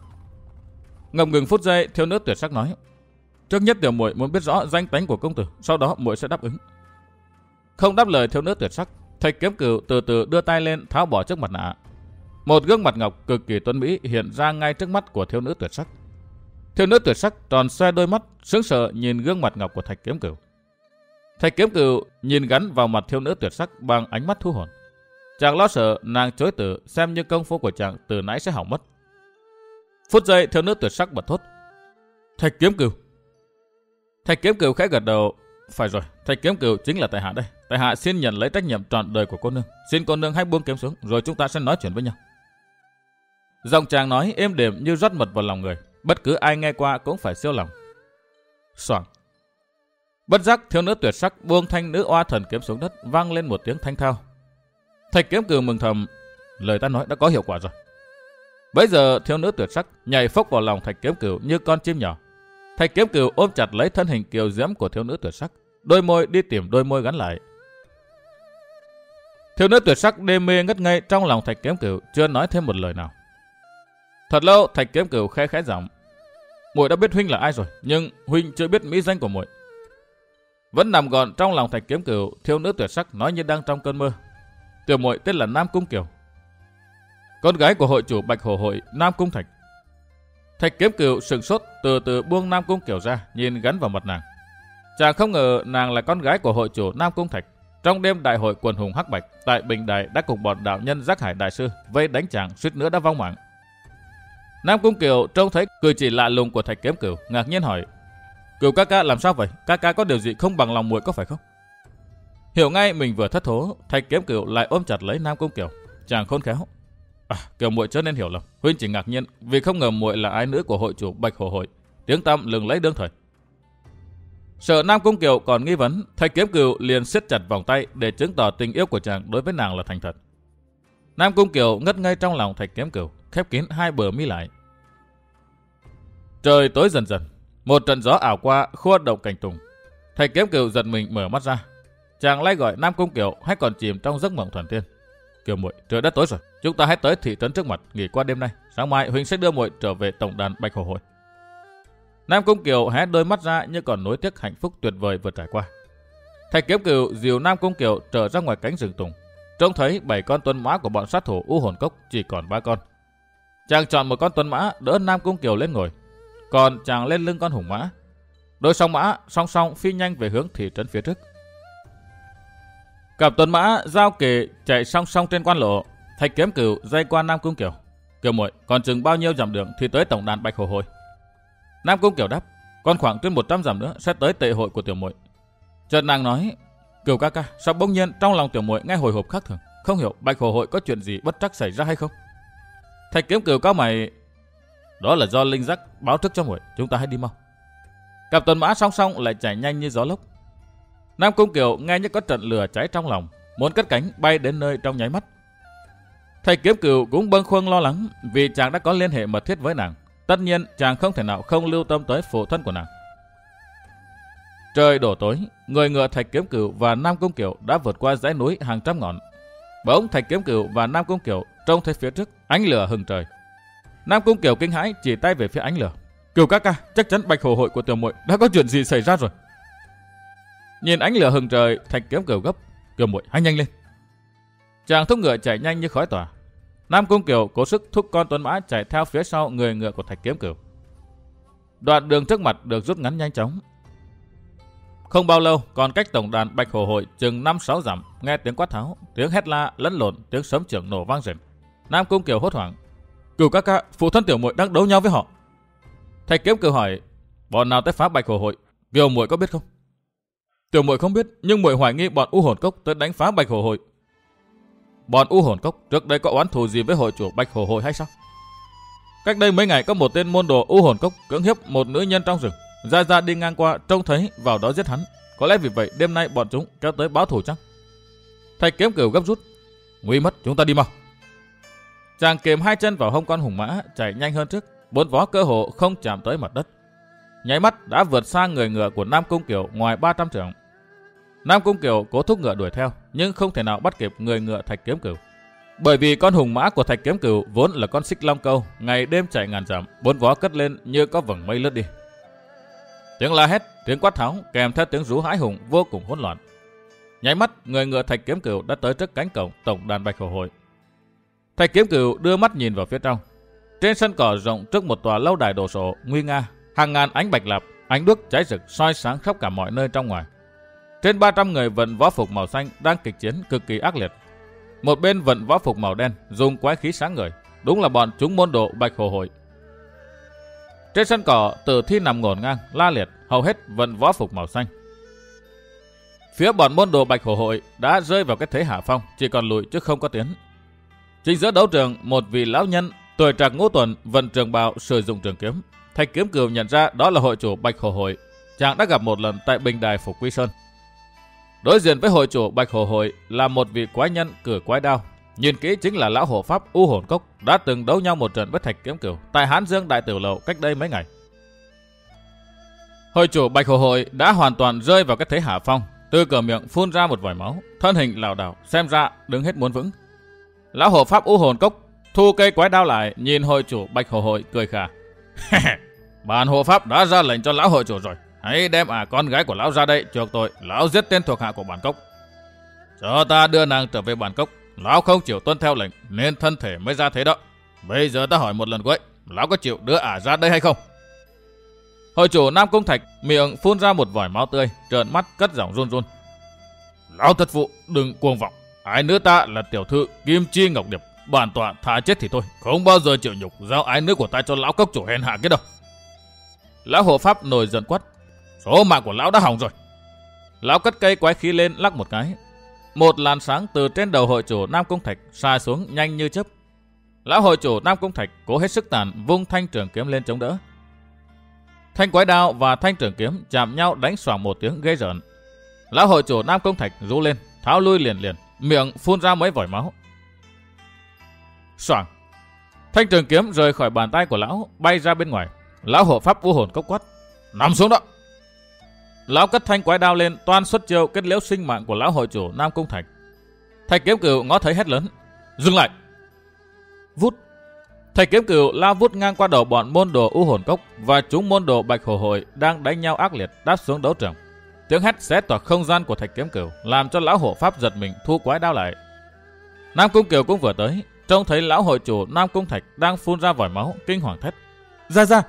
Ngập ngừng phút giây, thiếu nữ tuyệt sắc nói, trước nhất tiểu muội muốn biết rõ danh tánh của công tử, sau đó muội sẽ đáp ứng. Không đáp lời thiếu nữ tuyệt sắc, Thạch Kiếm Cửu từ từ đưa tay lên tháo bỏ chiếc mặt nạ. Một gương mặt ngọc cực kỳ tuấn mỹ hiện ra ngay trước mắt của thiếu nữ tuyệt sắc. Thiếu nữ tuyệt sắc tròn xoe đôi mắt, sững sờ nhìn gương mặt ngọc của Thạch Kiếm Cửu. Thạch Kiếm Cửu nhìn gắn vào mặt thiếu nữ tuyệt sắc bằng ánh mắt thu hồn. Chàng lo sợ nàng chối từ, xem như công phu của chàng từ nãy sẽ hỏng mất. Phút giây, thiếu nữ tuyệt sắc bật thốt, Thạch Kiếm Cửu. Thạch Kiếm Cửu khẽ gật đầu, phải rồi, Thạch Kiếm Cửu chính là tại hạ đây. Tại hạ xin nhận lấy trách nhiệm trọn đời của cô nương. Xin cô nương hãy buông kiếm xuống, rồi chúng ta sẽ nói chuyện với nhau. Giọng chàng nói êm đềm như rót mật vào lòng người, bất cứ ai nghe qua cũng phải siêu lòng. Xoảng. Bất giác thiếu nữ tuyệt sắc buông thanh nữ oa thần kiếm xuống đất, vang lên một tiếng thanh thao. Thạch Kiếm Cửu mừng thầm, lời ta nói đã có hiệu quả rồi. Bấy giờ thiếu nữ tuyệt sắc nhảy phốc vào lòng Thạch Kiếm Cửu như con chim nhỏ. Thạch Kiếm Cửu ôm chặt lấy thân hình kiều diễm của thiếu nữ tuyệt sắc, đôi môi đi tìm đôi môi gắn lại. Thiếu nữ tuyệt sắc đê mê ngất ngây trong lòng Thạch Kiếm Cửu, chưa nói thêm một lời nào. Thật lâu, Thạch Kiếm Cửu khẽ khẽ giọng, muội đã biết huynh là ai rồi, nhưng huynh chưa biết mỹ danh của muội. Vẫn nằm gọn trong lòng Thạch Kiếm Cửu, thiếu nữ tuyệt sắc nói như đang trong cơn mơ, tiểu muội tên là Nam Cung Kiều, con gái của hội chủ Bạch Hổ hội Nam Cung Thạch. Thạch Kiếm Cửu sừng sốt, từ từ buông Nam Cung Kiều ra, nhìn gắn vào mặt nàng. Chàng không ngờ nàng là con gái của hội chủ Nam Cung Thạch. Trong đêm đại hội quần hùng hắc bạch tại Bình Đài đã cùng bọn đạo nhân Giác Hải đại sư vây đánh chàng, suýt nữa đã vong mạng. Nam Cung Kiều trông thấy cử chỉ lạ lùng của Thạch Kiếm Cửu, ngạc nhiên hỏi, Cửu ca ca làm sao vậy? Ca ca có điều gì không bằng lòng muội có phải không? Hiểu ngay mình vừa thất thố, Thạch Kiếm Cửu lại ôm chặt lấy Nam Cung Kiều. Chàng khôn khéo, à, Kiều muội chớ nên hiểu lầm, huynh chỉ ngạc nhiên vì không ngờ muội là ái nữ của hội chủ Bạch Hổ hội, tiếng tăm lừng lẫy đương thời. Sợ Nam Cung Kiều còn nghi vấn, Thạch Kiếm Cửu liền siết chặt vòng tay để chứng tỏ tình yêu của chàng đối với nàng là thành thật. Nam Cung Kiều ngất ngây trong lòng Thạch Kiếm Cửu, khép kín hai bờ mi lại. Trời tối dần dần, một trận gió ảo qua khua động cành tùng. Thạch Kiếm Cửu giật mình mở mắt ra. Chàng lay gọi Nam Cung Kiều hay còn chìm trong giấc mộng thần tiên. Kiều muội, trời đã tối rồi, chúng ta hãy tới thị trấn trước mặt nghỉ qua đêm nay. Sáng mai huynh sẽ đưa muội trở về tổng đàn Bạch Hổ Hội. Nam Cung Kiều hé đôi mắt ra như còn nối tiếc hạnh phúc tuyệt vời vừa trải qua. Thạch Kiếm Cửu dìu Nam Cung Kiều trở ra ngoài cánh rừng tùng, trông thấy bảy con tuấn mã của bọn sát thủ U Hồn Cốc chỉ còn ba con. Chàng chọn một con tuấn mã đỡ Nam Cung Kiều lên ngồi, còn chàng lên lưng con hùng mã. Đôi song mã song song phi nhanh về hướng thị trấn phía trước. Cặp tuấn mã giao kề chạy song song trên quan lộ. Thạch Kiếm Cửu dây qua Nam Cung Kiều. Kiều muội, còn chừng bao nhiêu dặm đường thì tới tổng đàn Bạch Hổ Hội? Nam Cung Kiều đáp, còn khoảng trên một trăm dặm nữa sẽ tới tệ hội của tiểu muội. Chợt nàng nói, Kiều ca ca, sao bỗng nhiên trong lòng tiểu muội nghe hồi hộp khác thường, không hiểu Bạch Hổ Hội có chuyện gì bất trắc xảy ra hay không? Thạch Kiếm Cửu cao mày, đó là do linh giác báo thức cho muội, chúng ta hãy đi mau. Cặp tuần mã song song lại chạy nhanh như gió lốc. Nam Cung Kiều nghe như có trận lửa cháy trong lòng, muốn cất cánh bay đến nơi trong nháy mắt. Thạch Kiếm Cửu cũng bâng khuâng lo lắng vì chàng đã có liên hệ mật thiết với nàng. Tất nhiên chàng không thể nào không lưu tâm tới phụ thân của nàng. Trời đổ tối, người ngựa Thạch Kiếm Cửu và Nam Cung Kiều đã vượt qua dãy núi hàng trăm ngọn. Bỗng Thạch Kiếm Cửu và Nam Cung Kiều trông thấy phía trước ánh lửa hừng trời. Nam Cung Kiều kinh hãi chỉ tay về phía ánh lửa. Kiều ca ca, chắc chắn Bạch Hổ Hội của tiểu muội đã có chuyện gì xảy ra rồi. Nhìn ánh lửa hừng trời, Thạch Kiếm Cửu gấp, Kiều muội hãy nhanh lên. Chàng thúc ngựa chạy nhanh như khói tỏa. Nam Cung Kiều cố sức thúc con tuấn mã chạy theo phía sau người ngựa của Thạch Kiếm Cửu. Đoạn đường trước mặt được rút ngắn nhanh chóng. Không bao lâu, còn cách tổng đàn Bạch Hổ Hội chừng năm sáu dặm, nghe tiếng quát tháo, tiếng hét la lẫn lộn, tiếng sấm chưởng nổ vang rền. Nam Cung Kiều hốt hoảng, Kiều ca ca, phụ thân tiểu muội đang đấu nhau với họ. Thạch Kiếm Cửu hỏi, bọn nào tới phá Bạch Hổ Hội, Kiều muội có biết không? Tiểu muội không biết, nhưng muội hoài nghi bọn U Hồn Cốc tới đánh phá Bạch Hổ Hội. Bọn U Hồn Cốc trước đây có oán thù gì với hội chủ Bạch Hổ Hội hay sao? Cách đây mấy ngày có một tên môn đồ U Hồn Cốc cưỡng hiếp một nữ nhân trong rừng, ra ra đi ngang qua trông thấy vào đó giết hắn. Có lẽ vì vậy đêm nay bọn chúng kéo tới báo thù chăng? Thạch Kiếm Cửu gấp rút, nguy mất, chúng ta đi mau. Chàng kềm hai chân vào hông con hùng mã chạy nhanh hơn trước, bốn vó cơ hồ không chạm tới mặt đất. Nháy mắt đã vượt xa người ngựa của Nam Cung Kiều ngoài ba trăm trượng. Nam Cung Kiều cố thúc ngựa đuổi theo, nhưng không thể nào bắt kịp người ngựa Thạch Kiếm Cửu. Bởi vì con hùng mã của Thạch Kiếm Cửu vốn là con xích long câu, ngày đêm chạy ngàn dặm, bốn vó cất lên như có vầng mây lướt đi. Tiếng la hét, tiếng quát tháo kèm theo tiếng rú hãi hùng vô cùng hỗn loạn. Nháy mắt, người ngựa Thạch Kiếm Cửu đã tới trước cánh cổng tổng đàn Bạch Hổ Hội. Thạch Kiếm Cửu đưa mắt nhìn vào phía trong. Trên sân cỏ rộng trước một tòa lâu đài đồ sộ nguy nga, hàng ngàn ánh bạch lạp, ánh đuốc cháy rực soi sáng khắp cả mọi nơi trong ngoài. Trên ba trăm người vận võ phục màu xanh đang kịch chiến cực kỳ ác liệt. Một bên vận võ phục màu đen dùng quái khí sáng ngời, đúng là bọn chúng môn đồ Bạch Hổ Hội. Trên sân cỏ, tử thi nằm ngổn ngang, la liệt, hầu hết vận võ phục màu xanh. Phía bọn môn đồ Bạch Hổ Hội đã rơi vào cái thế hạ phong, chỉ còn lùi chứ không có tiến. Chính giữa đấu trường, một vị lão nhân tuổi trạc ngũ tuần vận trường bào sử dụng trường kiếm. Thạch Kiếm Cửu nhận ra đó là hội chủ Bạch Hổ Hội. Chàng đã gặp một lần tại bình đài Phục Quy Sơn. Đối diện với hội chủ Bạch Hổ Hội là một vị quái nhân cử quái đao. Nhìn kỹ chính là lão hộ pháp U Hồn Cốc đã từng đấu nhau một trận với Thạch Kiếm Cửu tại Hán Dương Đại Tiểu Lầu cách đây mấy ngày. Hội chủ Bạch Hổ Hội đã hoàn toàn rơi vào cái thế hạ phong, từ cửa miệng phun ra một vòi máu, thân hình lảo đảo, xem ra đứng hết muốn vững. Lão hộ pháp U Hồn Cốc thu cây quái đao lại, nhìn hội chủ Bạch Hổ Hội cười khà. Bản hộ pháp đã ra lệnh cho lão hội chủ rồi, hãy đem à con gái của lão ra đây chuộc tội lão giết tên thuộc hạ của bản cốc. Cho ta đưa nàng trở về bản cốc. Lão không chịu tuân theo lệnh nên thân thể mới ra thế đó. Bây giờ ta hỏi một lần cuối, lão có chịu đưa ả ra đây hay không? Hội chủ Nam Cung Thạch miệng phun ra một vòi máu tươi, trợn mắt cất giọng run run. Lão thất phụ đừng cuồng vọng, ái nữ ta là tiểu thư Kim Chi Ngọc Điệp, bản tọa thà chết thì thôi, không bao giờ chịu nhục giao ái nữ của ta cho lão cốc chủ hèn hạ kia đâu. Lão hộ pháp nổi giận quát, số mạng của lão đã hỏng rồi. Lão cất cây quái khí lên lắc một cái. Một làn sáng từ trên đầu hội chủ Nam Cung Thạch xa xuống nhanh như chớp. Lão hội chủ Nam Cung Thạch cố hết sức tàn vung thanh trường kiếm lên chống đỡ. Thanh quái đao và thanh trường kiếm chạm nhau đánh xoảng một tiếng ghê rợn. Lão hội chủ Nam Cung Thạch rú lên, tháo lui liền liền, miệng phun ra mấy vòi máu. Xoảng, thanh trường kiếm rời khỏi bàn tay của lão, bay ra bên ngoài. Lão hộ pháp U Hồn Cốc quát, nằm xuống đó. Lão cất thanh quái đao lên, toan xuất chiêu kết liễu sinh mạng của lão hội chủ Nam Cung Thạch. Thạch Kiếm Cửu ngó thấy hét lớn, Dừng lại! Vút! Thạch Kiếm Cửu lao vút ngang qua đầu bọn môn đồ U Hồn Cốc và chúng môn đồ Bạch Hổ Hội đang đánh nhau ác liệt đáp xuống đấu trường. Tiếng hét xé toạc không gian của Thạch Kiếm Cửu làm cho lão hộ pháp giật mình thu quái đao lại. Nam Cung Kiều cũng vừa tới, trông thấy lão hội chủ Nam Cung Thạch đang phun ra vòi máu, kinh hoàng thét: "Ra ra!"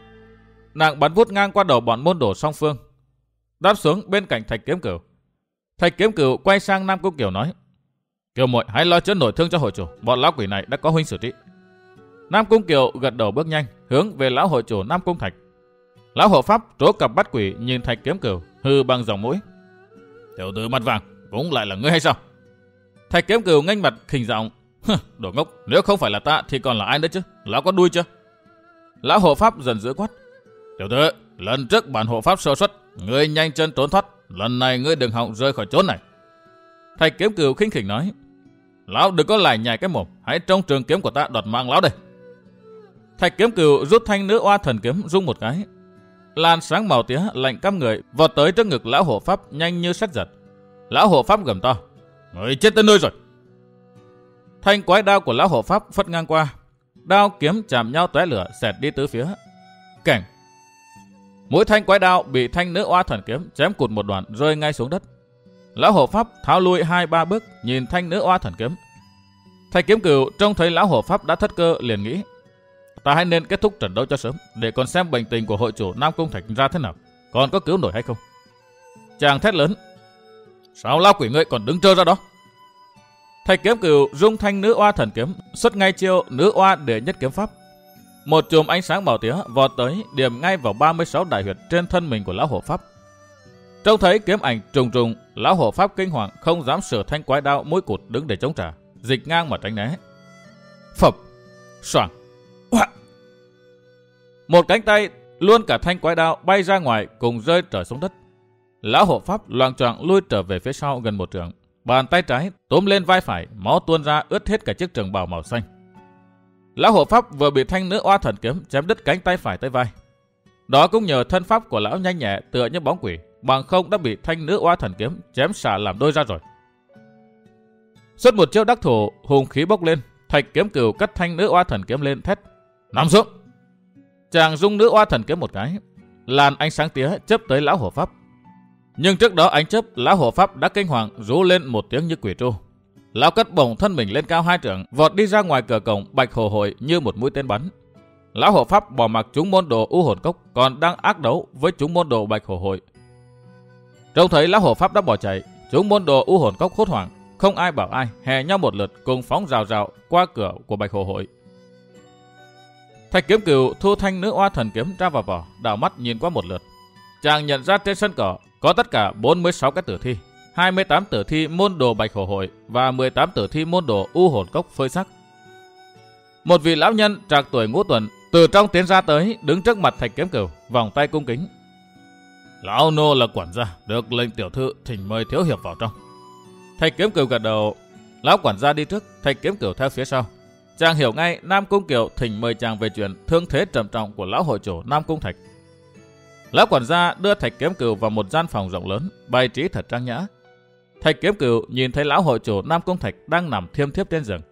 Nàng bắn vút ngang qua đầu bọn môn đồ song phương, đáp xuống bên cạnh Thạch Kiếm Cửu. Thạch Kiếm Cửu quay sang Nam Cung Kiều nói: "Kiều muội hãy lo chữa nổi thương cho hội chủ, bọn lão quỷ này đã có huynh xử trị." Nam Cung Kiều gật đầu bước nhanh hướng về lão hội chủ Nam Cung Thạch. Lão hộ pháp trố cặp bắt quỷ nhìn Thạch Kiếm Cửu, hừ bằng giọng mũi: "Tiểu tử mặt vàng, cũng lại là ngươi hay sao?" Thạch Kiếm Cửu nghênh mặt khinh giọng: "Đồ ngốc, nếu không phải là ta thì còn là ai nữa chứ? Lão có đuôi chưa?" Lão hộ pháp giận dữ quát: "Tiểu tử, lần trước bản hộ pháp sơ suất, ngươi nhanh chân trốn thoát, lần này ngươi đừng hòng rơi khỏi chốn này." Thạch Kiếm Cửu khinh khỉnh nói: "Lão đừng có lải nhải cái mồm, hãy trong trường kiếm của ta đoạt mạng lão đây." Thạch Kiếm Cửu rút thanh nữ oa thần kiếm rung một cái, làn sáng màu tía lạnh căm người vọt tới trước ngực lão hộ pháp nhanh như sét giật. Lão hộ pháp gầm to: "Người chết tới nơi rồi!" Thanh quái đao của lão hộ pháp phất ngang qua, đao kiếm chạm nhau tóe lửa xẹt đi tứ phía. Cảnh! Mũi thanh quái đao bị thanh nữ oa thần kiếm chém cụt một đoạn rơi ngay xuống đất. Lão hộ pháp tháo lui hai ba bước nhìn thanh nữ oa thần kiếm. Thạch Kiếm Cửu trông thấy lão hộ pháp đã thất cơ liền nghĩ: ta hãy nên kết thúc trận đấu cho sớm, để còn xem bệnh tình của hội chủ Nam Cung Thạch ra thế nào, còn có cứu nổi hay không. Chàng thét lớn: "Sao lão quỷ ngươi còn đứng trơ ra đó?" Thạch Kiếm Cửu rung thanh nữ oa thần kiếm, xuất ngay chiêu nữ oa đệ nhất kiếm pháp. Một chùm ánh sáng màu tía vọt tới điểm ngay vào ba mươi sáu đại huyệt trên thân mình của lão hộ pháp. Trông thấy kiếm ảnh trùng trùng, lão hộ pháp kinh hoàng không dám sửa thanh quái đao mũi cụt đứng để chống trả, dịch ngang mà tránh né. Phập, xoảng, oạ. Một cánh tay luôn cả thanh quái đao bay ra ngoài cùng rơi trở xuống đất. Lão hộ pháp loạng choạng lui trở về phía sau gần một trượng, bàn tay trái túm lên vai phải, máu tuôn ra ướt hết cả chiếc trường bào màu xanh. Lão hộ pháp vừa bị thanh nữ oa thần kiếm chém đứt cánh tay phải tới vai. Đó cũng nhờ thân pháp của lão nhanh nhẹ tựa như bóng quỷ, bằng không đã bị thanh nữ oa thần kiếm chém xả làm đôi ra rồi. Xuất một chiêu đắc thủ, hùng khí bốc lên, Thạch Kiếm Cửu cất thanh nữ oa thần kiếm lên thét: "Nằm xuống!" Chàng rung nữ oa thần kiếm một cái, làn ánh sáng tía chớp tới lão hộ pháp. Nhưng trước đó ánh chớp, lão hộ pháp đã kinh hoàng rú lên một tiếng như quỷ tru. Lão cất bổng thân mình lên cao hai trượng, vọt đi ra ngoài cửa cổng Bạch Hổ Hội như một mũi tên bắn. Lão hộ pháp bỏ mặc chúng môn đồ U Hồn Cốc còn đang ác đấu với chúng môn đồ Bạch Hổ Hội. Trông thấy lão hộ pháp đã bỏ chạy, chúng môn đồ U Hồn Cốc hốt hoảng, không ai bảo ai, hè nhau một lượt cùng phóng rào rào qua cửa của Bạch Hổ Hội. Thạch Kiếm Cửu thu thanh nữ oa thần kiếm ra vào vỏ, đảo mắt nhìn qua một lượt. Chàng nhận ra trên sân cỏ có tất cả bốn mươi sáu cái tử thi, hai mươi tám tử thi môn đồ Bạch Hổ Hội và mười tám tử thi môn đồ U Hồn Cốc phơi xác. Một vị lão nhân trạc tuổi ngũ tuần từ trong tiến ra tới, đứng trước mặt Thạch Kiếm Cửu, vòng tay cung kính: "Lão nô là quản gia, được lệnh tiểu thư thỉnh mời thiếu hiệp vào trong." Thạch Kiếm Cửu gật đầu. Lão quản gia đi trước, Thạch Kiếm Cửu theo phía sau. Chàng hiểu ngay Nam Cung Kiều thỉnh mời chàng về chuyện thương thế trầm trọng của lão hội chủ Nam Cung Thạch. Lão quản gia đưa Thạch Kiếm Cửu vào một gian phòng rộng lớn, bày trí thật trang nhã. Thạch Kiếm Cửu nhìn thấy lão hội chủ Nam Cung Thạch đang nằm thiêm thiếp trên giường.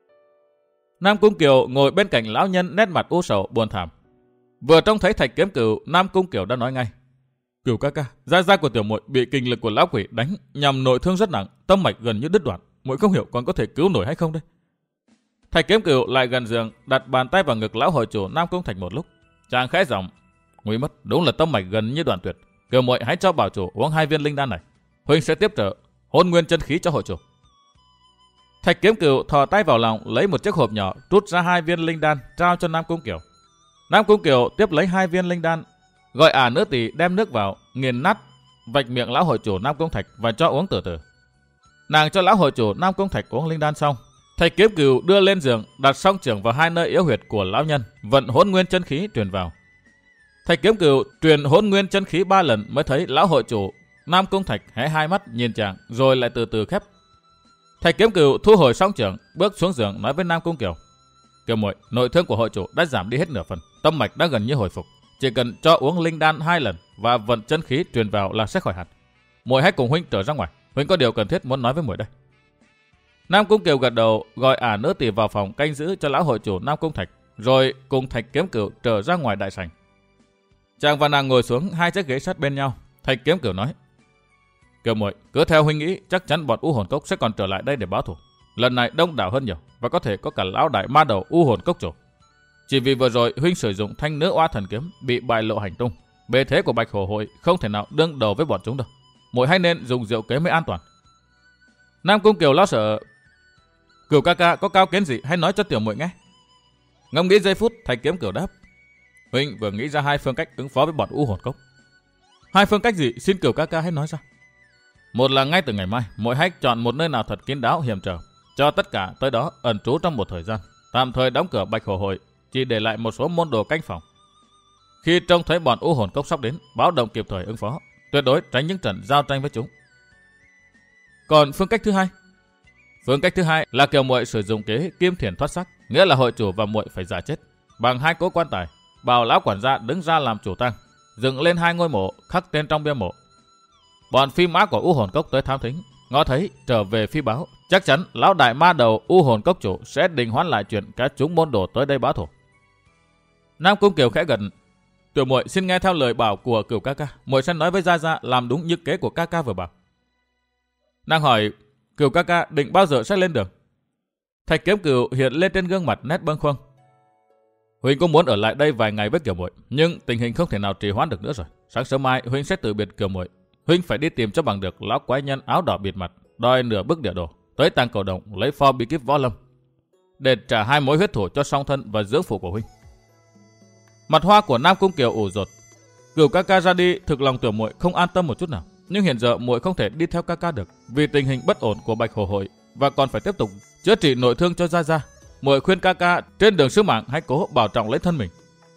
Nam Cung Kiều ngồi bên cạnh lão nhân, nét mặt u sầu buồn thảm. Vừa trông thấy Thạch Kiếm Cửu, Nam Cung Kiều đã nói ngay: "Cửu ca ca, gia gia của tiểu muội bị kình lực của lão quỷ đánh nhằm nội thương rất nặng, tâm mạch gần như đứt đoạn, muội không hiểu còn có thể cứu nổi hay không đây." Thạch Kiếm Cửu lại gần giường, đặt bàn tay vào ngực lão hội chủ Nam Cung Thạch một lúc. Chàng khẽ giọng: "Nguy mất, đúng là tâm mạch gần như đoạn tuyệt. Kiều muội hãy cho bảo chủ uống hai viên linh đan này, huynh sẽ tiếp trợ hôn nguyên chân khí cho hội chủ." Thạch Kiếm Cửu thò tay vào lòng lấy một chiếc hộp nhỏ, rút ra hai viên linh đan trao cho Nam Cung Kiều. Nam Cung Kiều tiếp lấy hai viên linh đan, gọi ả nữ tỳ đem nước vào, nghiền nát, vạch miệng lão hội chủ Nam Cung Thạch và cho uống từ từ. Nàng cho lão hội chủ Nam Cung Thạch uống linh đan xong, Thạch Kiếm Cửu đưa lên giường, đặt song chưởng vào hai nơi yếu huyệt của lão nhân, vận hỗn nguyên chân khí truyền vào. Thạch Kiếm Cửu truyền hỗn nguyên chân khí ba lần mới thấy lão hội chủ Nam Cung Thạch hé hai mắt nhìn chàng, rồi lại từ từ khép. Thạch Kiếm Cửu thu hồi song chưởng, bước xuống giường nói với Nam Cung Kiều: "Kiều muội, nội thương của hội chủ đã giảm đi hết nửa phần, tâm mạch đã gần như hồi phục, chỉ cần cho uống linh đan hai lần và vận chân khí truyền vào là sẽ khỏi hẳn. Muội hãy cùng huynh trở ra ngoài, huynh có điều cần thiết muốn nói với muội đây." Nam Cung Kiều gật đầu, gọi ả nữ tỳ vào phòng canh giữ cho lão hội chủ Nam Cung Thạch, rồi cùng Thạch Kiếm Cửu trở ra ngoài đại sảnh. Chàng và nàng ngồi xuống hai chiếc ghế sát bên nhau. Thạch Kiếm Cửu nói: Kiều muội, cứ theo huynh nghĩ, chắc chắn bọn U Hồn Cốc sẽ còn trở lại đây để báo thù. Lần này đông đảo hơn nhiều, và có thể có cả lão đại ma đầu U Hồn Cốc chủ. Chỉ vì vừa rồi huynh sử dụng thanh nữ oa thần kiếm bị bại lộ hành tung, bề thế của Bạch Hổ hội không thể nào đương đầu với bọn chúng đâu. Muội hãy nên dùng diệu kế mới an toàn. Nam Cung Kiều lo sợ: Cửu ca ca có cao kiến gì hãy nói cho tiểu muội nghe. Ngẫm nghĩ giây phút, Thạch Kiếm Cửu đáp: Huynh vừa nghĩ ra hai phương cách ứng phó với bọn U Hồn Cốc. Hai phương cách gì, xin Cửu ca ca hãy nói ra. Một là ngay từ ngày mai, muội hãy chọn một nơi nào thật kín đáo hiểm trở, cho tất cả tới đó ẩn trú trong một thời gian, tạm thời đóng cửa Bạch Hổ hội, chỉ để lại một số môn đồ canh phòng. Khi trông thấy bọn U Hồn Cốc sắp đến, báo động kịp thời ứng phó, tuyệt đối tránh những trận giao tranh với chúng. Còn phương cách thứ hai? Phương cách thứ hai là Kiều muội sử dụng kế kim thiền thoát sắc, nghĩa là hội chủ và muội phải giả chết bằng hai cỗ quan tài, bảo lão quản gia đứng ra làm chủ tang, dựng lên hai ngôi mộ khắc tên trong bia mộ. Bọn phi mã của U Hồn Cốc tới thám thính, ngó thấy trở về phi báo, chắc chắn lão đại ma đầu U Hồn Cốc chủ sẽ đình hoãn lại chuyện các chúng môn đồ tới đây báo thù. Nam Cung Kiều khẽ gần: Tiểu muội xin nghe theo lời bảo của Cửu ca ca, muội sẽ nói với gia gia làm đúng như kế của ca ca vừa bảo. Nàng hỏi: Cửu ca ca định bao giờ sẽ lên đường? Thạch Kiếm Cửu hiện lên trên gương mặt nét bâng khuâng: Huynh cũng muốn ở lại đây vài ngày với Kiều muội, nhưng tình hình không thể nào trì hoãn được nữa rồi. Sáng sớm mai huynh sẽ từ biệt Kiều muội. Huynh phải đi tìm cho bằng được lão quái nhân áo đỏ bịt mặt, đòi nửa bức địa đồ, tới Tàng Cầu Động lấy pho bí kíp võ lâm, để trả hai mối huyết thủ cho song thân và dưỡng phụ của huynh. Mặt hoa của Nam Cung Kiều ủ rột. Cửu ca ca ra đi, thực lòng tiểu muội không an tâm một chút nào. Nhưng hiện giờ muội không thể đi theo ca ca được, vì tình hình bất ổn của Bạch Hổ hội và còn phải tiếp tục chữa trị nội thương cho gia gia. Muội khuyên ca ca trên đường sứ mạng hãy cố bảo trọng lấy thân mình.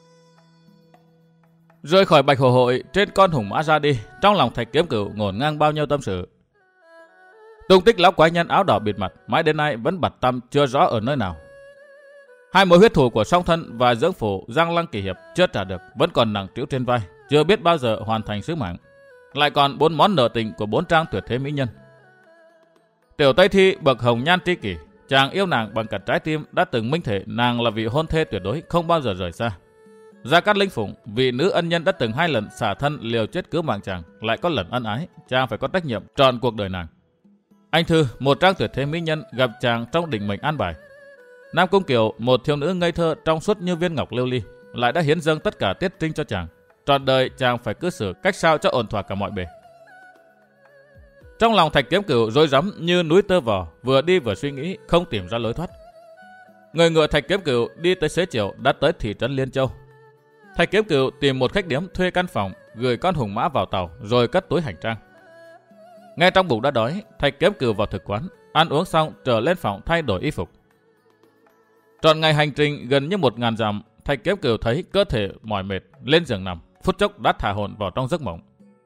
Rời khỏi Bạch Hổ hội, trên con hùng mã ra đi, trong lòng Thạch Kiếm Cửu ngổn ngang bao nhiêu tâm sự. Tung tích lão quái nhân áo đỏ bịt mặt mãi đến nay vẫn bặt tăm chưa rõ ở nơi nào. Hai mối huyết thủ của song thân và dưỡng phụ Giang Lăng Kỳ Hiệp chưa trả được, vẫn còn nặng trĩu trên vai, chưa biết bao giờ hoàn thành sứ mạng. Lại còn bốn món nợ tình của bốn trang tuyệt thế mỹ nhân. Tiểu Tây Thi bậc hồng nhan tri kỷ, chàng yêu nàng bằng cả trái tim, đã từng minh thể nàng là vị hôn thê tuyệt đối không bao giờ rời xa. Gia Cát Linh Phụng, vị nữ ân nhân đã từng hai lần xả thân liều chết cứu mạng chàng, lại có lần ân ái, chàng phải có trách nhiệm trọn cuộc đời nàng. Anh Thư, một trang tuyệt thế mỹ nhân, gặp chàng trong định mệnh an bài. Nam Cung Kiều, một thiếu nữ ngây thơ trong suốt như viên ngọc lưu ly, lại đã hiến dâng tất cả tiết trinh cho chàng. Trọn đời chàng phải cư xử cách sao cho ổn thỏa cả mọi bề. Trong lòng Thạch Kiếm Cửu rối rắm như núi tơ vò, vừa đi vừa suy nghĩ, không tìm ra lối thoát. Người ngựa Thạch Kiếm Cửu đi tới xế chiều đã tới thị trấn Liên Châu. Thạch Kiếm Cửu tìm một khách điếm thuê căn phòng, gửi con hùng mã vào tàu, rồi cất túi hành trang. Nghe trong bụng đã đói, Thạch Kiếm Cửu vào thực quán, ăn uống xong trở lên phòng thay đổi y phục. Trọn ngày hành trình gần như một ngàn dặm, Thạch Kiếm Cửu thấy cơ thể mỏi mệt, lên giường nằm, phút chốc đã thả hồn vào trong giấc mộng.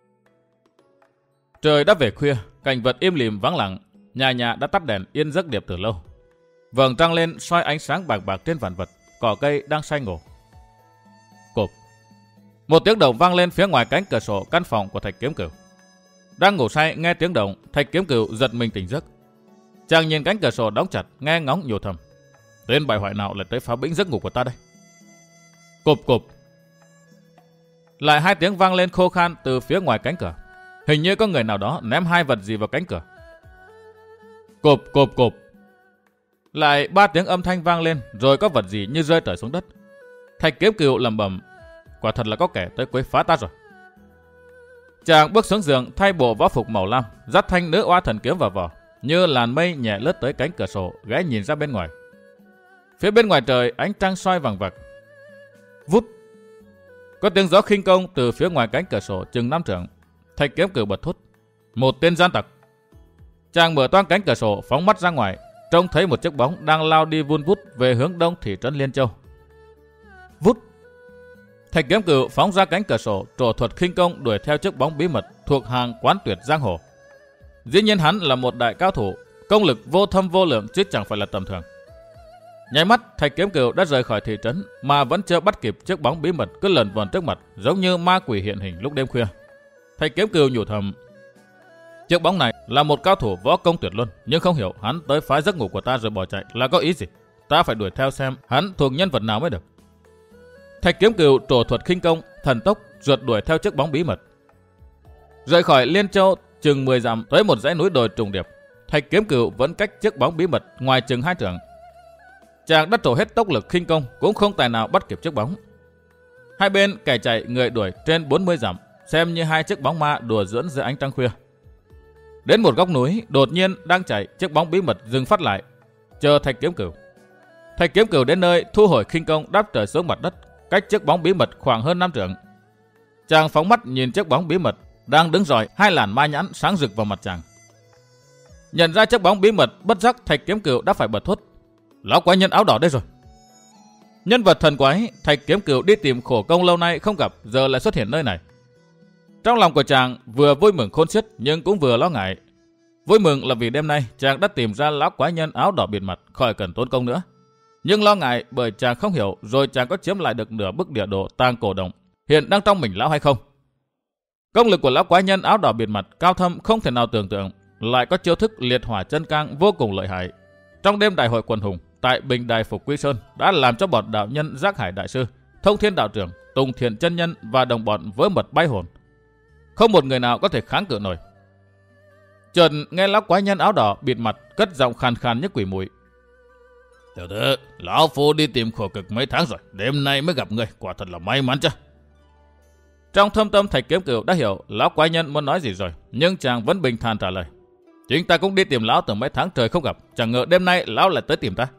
Trời đã về khuya, cảnh vật im lìm vắng lặng, nhà nhà đã tắt đèn yên giấc điệp từ lâu. Vầng trăng lên soi ánh sáng bạc bạc trên vạn vật, cỏ cây đang say ngủ. Cộp. Một tiếng động vang lên phía ngoài cánh cửa sổ căn phòng của Thạch Kiếm Cửu. Đang ngủ say nghe tiếng động, Thạch Kiếm Cửu giật mình tỉnh giấc. Chàng nhìn cánh cửa sổ đóng chặt, nghe ngóng nhủ thầm: tên bại hoại nào lại tới phá bĩnh giấc ngủ của ta đây? Cộp cộp. Lại hai tiếng vang lên khô khan từ phía ngoài cánh cửa. Hình như có người nào đó ném hai vật gì vào cánh cửa. Cộp cộp cộp. Lại ba tiếng âm thanh vang lên, rồi có vật gì như rơi trở xuống đất. Thạch Kiếm Cửu lẩm bẩm: quả thật là có kẻ tới quấy phá ta rồi. Chàng bước xuống giường, thay bộ võ phục màu lam, dắt thanh nữ oa thần kiếm vào vỏ, như làn mây nhẹ lướt tới cánh cửa sổ, ghé nhìn ra bên ngoài. Phía bên ngoài trời ánh trăng soi vằng vặc. Vút. Có tiếng gió khinh công từ phía ngoài cánh cửa sổ chừng năm trượng. Thạch Kiếm Cửu bật thốt: một tên gian tặc. Chàng mở toang cánh cửa sổ, phóng mắt ra ngoài, trông thấy một chiếc bóng đang lao đi vun vút về hướng đông thị trấn Liên Châu. Vút. Thạch Kiếm Cửu phóng ra cánh cửa sổ, trổ thuật khinh công đuổi theo chiếc bóng bí mật thuộc hàng quán tuyệt giang hồ. Dĩ nhiên hắn là một đại cao thủ, công lực vô thâm vô lượng chứ chẳng phải là tầm thường. Nháy mắt, Thạch Kiếm Cửu đã rời khỏi thị trấn mà vẫn chưa bắt kịp chiếc bóng bí mật cứ lẩn vẩn trước mặt, giống như ma quỷ hiện hình lúc đêm khuya. Thạch Kiếm Cửu nhủ thầm: chiếc bóng này là một cao thủ võ công tuyệt luân, nhưng không hiểu hắn tới phá giấc ngủ của ta rồi bỏ chạy là có ý gì. Ta phải đuổi theo xem hắn thuộc nhân vật nào mới được. Thạch Kiếm Cừu trổ thuật khinh công, thần tốc rượt đuổi theo chiếc bóng bí mật. Rời khỏi Liên Châu chừng mười dặm tới một dãy núi đồi trùng điệp, Thạch Kiếm Cừu vẫn cách chiếc bóng bí mật ngoài chừng hai trượng. Chàng đã trổ hết tốc lực khinh công cũng không tài nào bắt kịp chiếc bóng. Hai bên kẻ chạy người đuổi trên bốn mươi dặm, xem như hai chiếc bóng ma đùa giỡn giữa ánh trăng khuya. Đến một góc núi, đột nhiên đang chạy, chiếc bóng bí mật dừng phát lại, chờ Thạch Kiếm Cừu. Thạch Kiếm Cừu đến nơi, thu hồi khinh công, đáp trời xuống mặt đất, cách chiếc bóng bí mật khoảng hơn năm trượng. Chàng phóng mắt nhìn chiếc bóng bí mật đang đứng rọi, hai làn ma nhãn sáng rực vào mặt chàng. Nhận ra chiếc bóng bí mật, bất giác Thạch Kiếm Cừu đã phải bật thốt: lão quái nhân áo đỏ đây rồi. Nhân vật thần quái Thạch Kiếm Cừu đi tìm khổ công lâu nay không gặp, giờ lại xuất hiện nơi này. Trong lòng của chàng vừa vui mừng khôn xiết nhưng cũng vừa lo ngại. Vui mừng là vì đêm nay chàng đã tìm ra lão quái nhân áo đỏ bịt mặt, khỏi cần tốn công nữa. Nhưng lo ngại bởi chàng không hiểu rồi chàng có chiếm lại được nửa bức địa đồ tàng cổ động hiện đang trong mình lão hay không. Công lực của lão quái nhân áo đỏ bịt mặt cao thâm không thể nào tưởng tượng, lại có chiêu thức liệt hỏa chân cang vô cùng lợi hại. Trong đêm đại hội quần hùng tại Bình Đài Phục Quy Sơn đã làm cho bọn đạo nhân Giác Hải đại sư, Thông Thiên đạo trưởng, Tùng Thiện chân nhân và đồng bọn vỡ mật bay hồn. Không một người nào có thể kháng cự nổi. Chợt nghe lão quái nhân áo đỏ bịt mặt cất giọng khàn khàn như quỷ mùi: tiểu tử, lão phu đi tìm khổ cực mấy tháng rồi, đêm nay mới gặp người, quả thật là may mắn chứ. Trong thâm tâm Thạch Kiếm Cừu đã hiểu lão quái nhân muốn nói gì rồi, nhưng chàng vẫn bình thản trả lời: chính ta cũng đi tìm lão từ mấy tháng trời không gặp, chẳng ngờ đêm nay lão lại tới tìm ta.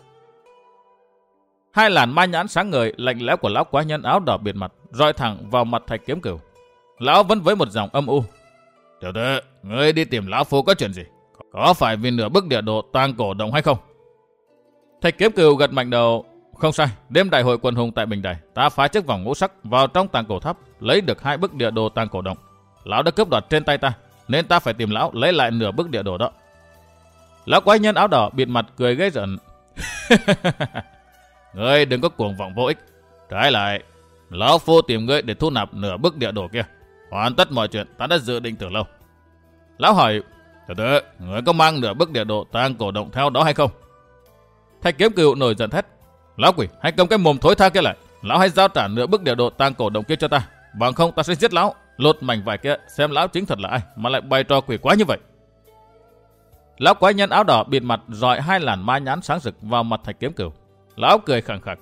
Hai làn ma nhãn sáng ngời lạnh lẽo của lão quái nhân áo đỏ bịt mặt rọi thẳng vào mặt Thạch Kiếm Cừu. Lão vẫn với một giọng âm u: tiểu tử, ngươi đi tìm lão phu có chuyện gì? Có phải vì nửa bức địa đồ tàng cổ động hay không? Thạch Kiếm Cừu gật mạnh đầu: không sai, đêm đại hội quần hùng tại Bình Đài, ta phá chiếc vòng ngũ sắc vào trong tàng cổ tháp, lấy được hai bức địa đồ tàng cổ động. Lão đã cướp đoạt trên tay ta, nên ta phải tìm lão lấy lại nửa bức địa đồ đó. Lão quái nhân áo đỏ bịt mặt cười gây giận: ngươi đừng có cuồng vọng vô ích. Trái lại, lão phu tìm ngươi để thu nạp nửa bức địa đồ kia. Hoàn tất mọi chuyện ta đã dự định từ lâu. Lão hỏi: tiểu tử, ngươi có mang nửa bức địa đồ tàng cổ động theo đó hay không? Thạch Kiếm Cừu nổi giận thét: lão quỷ, hãy cầm cái mồm thối tha kia lại. Lão hãy giao trả nửa bức địa đồ tàng cổ động kia cho ta, bằng không ta sẽ giết lão, lột mảnh vải kia xem lão chính thật là ai mà lại bày trò quỷ quái như vậy. Lão quái nhân áo đỏ bịt mặt rọi hai làn ma nhãn sáng rực vào mặt Thạch Kiếm Cừu. Lão cười khẳng khặc: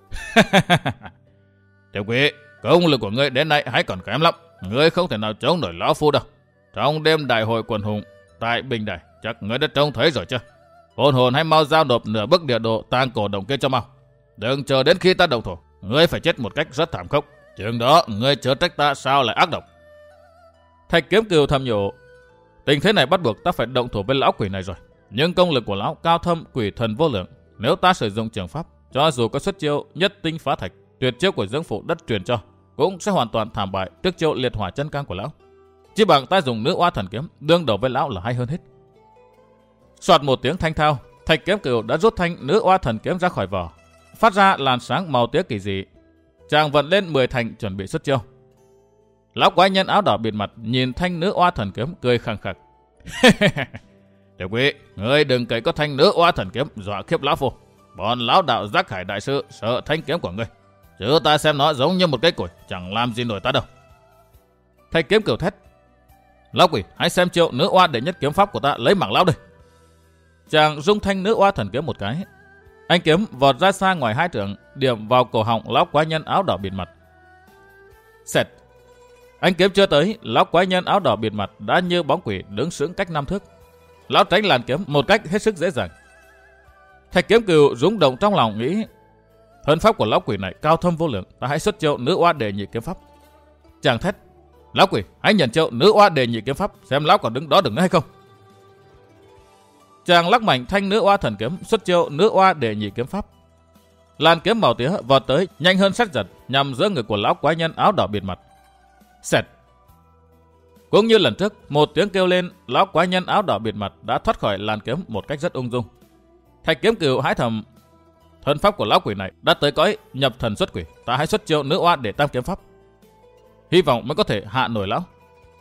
tiểu quỷ, công lực của ngươi đến nay hãy còn kém lắm, ngươi không thể nào chống nổi lão phu đâu. Trong đêm đại hội quần hùng tại Bình Đài, chắc ngươi đã trông thấy rồi chứ. Hồn hồn hãy mau giao nộp nửa bức địa đồ tàng cổ động kia cho mau. Đừng chờ đến khi ta động thủ, ngươi phải chết một cách rất thảm khốc. Chừng đó ngươi chớ trách ta sao lại ác độc. Thạch Kiếm Cừu thầm nhủ: tình thế này bắt buộc ta phải động thủ với lão quỷ này rồi. Nhưng công lực của lão cao thâm quỷ thần vô lượng, nếu ta sử dụng trường pháp, cho dù có xuất chiêu nhất tinh phá thạch, tuyệt chiêu của dưỡng phụ đất truyền cho, cũng sẽ hoàn toàn thảm bại trước chiêu liệt hỏa chân cang của lão. Chỉ bằng ta dùng nữ oa thần kiếm đương đầu với lão là hay hơn hết. Soạt một tiếng thanh thao, Thạch Kiếm Cừu đã rút thanh nữ oa thần kiếm ra khỏi vỏ, phát ra làn sáng màu tía kỳ dị. Chàng vận lên mười thành chuẩn bị xuất chiêu. Lão quái nhân áo đỏ bịt mặt nhìn thanh nữ oa thần kiếm cười khẳng khặc: tiểu quý, ngươi đừng cậy có thanh nữ oa thần kiếm dọa khiếp lão phu. Bọn lão đạo Giác Hải đại sư sợ thanh kiếm của ngươi, chứ ta xem nó giống như một cái củi, chẳng làm gì nổi ta đâu. Thạch Kiếm Cừu thét: lão quỷ, hãy xem chiêu nữ oa đệ nhất kiếm pháp của ta lấy mạng lão đây. Chàng rung thanh nữ oa thần kiếm một cái, anh kiếm vọt ra xa ngoài hai trượng, điểm vào cổ họng lão quái nhân áo đỏ bịt mặt. Xẹt! Anh kiếm chưa tới, lão quái nhân áo đỏ bịt mặt đã như bóng quỷ đứng sững cách năm thước. Lão tránh làn kiếm một cách hết sức dễ dàng. Thạch Kiếm Cừu rung động trong lòng nghĩ: thân pháp của lão quỷ này cao thâm vô lượng, ta hãy xuất chiêu nữ oa đệ nhị kiếm pháp. Chàng thét: lão quỷ, hãy nhận chiêu nữ oa đệ nhị kiếm pháp, xem lão còn đứng đó đừng nữa hay không. Chàng lắc mạnh thanh nữ oa thần kiếm xuất chiêu nữ oa đệ nhị kiếm pháp. Làn kiếm màu tía vọt tới nhanh hơn sát giật, nhằm giữa ngực của lão quái nhân áo đỏ bịt mặt. Xẹt! Cũng như lần trước, một tiếng kêu lên, lão quái nhân áo đỏ bịt mặt đã thoát khỏi làn kiếm một cách rất ung dung. Thạch Kiếm Cừu hãi thầm: thân pháp của lão quỷ này đã tới cõi nhập thần xuất quỷ, ta hãy xuất chiêu nữ oa để tam kiếm pháp, hy vọng mới có thể hạ nổi lão.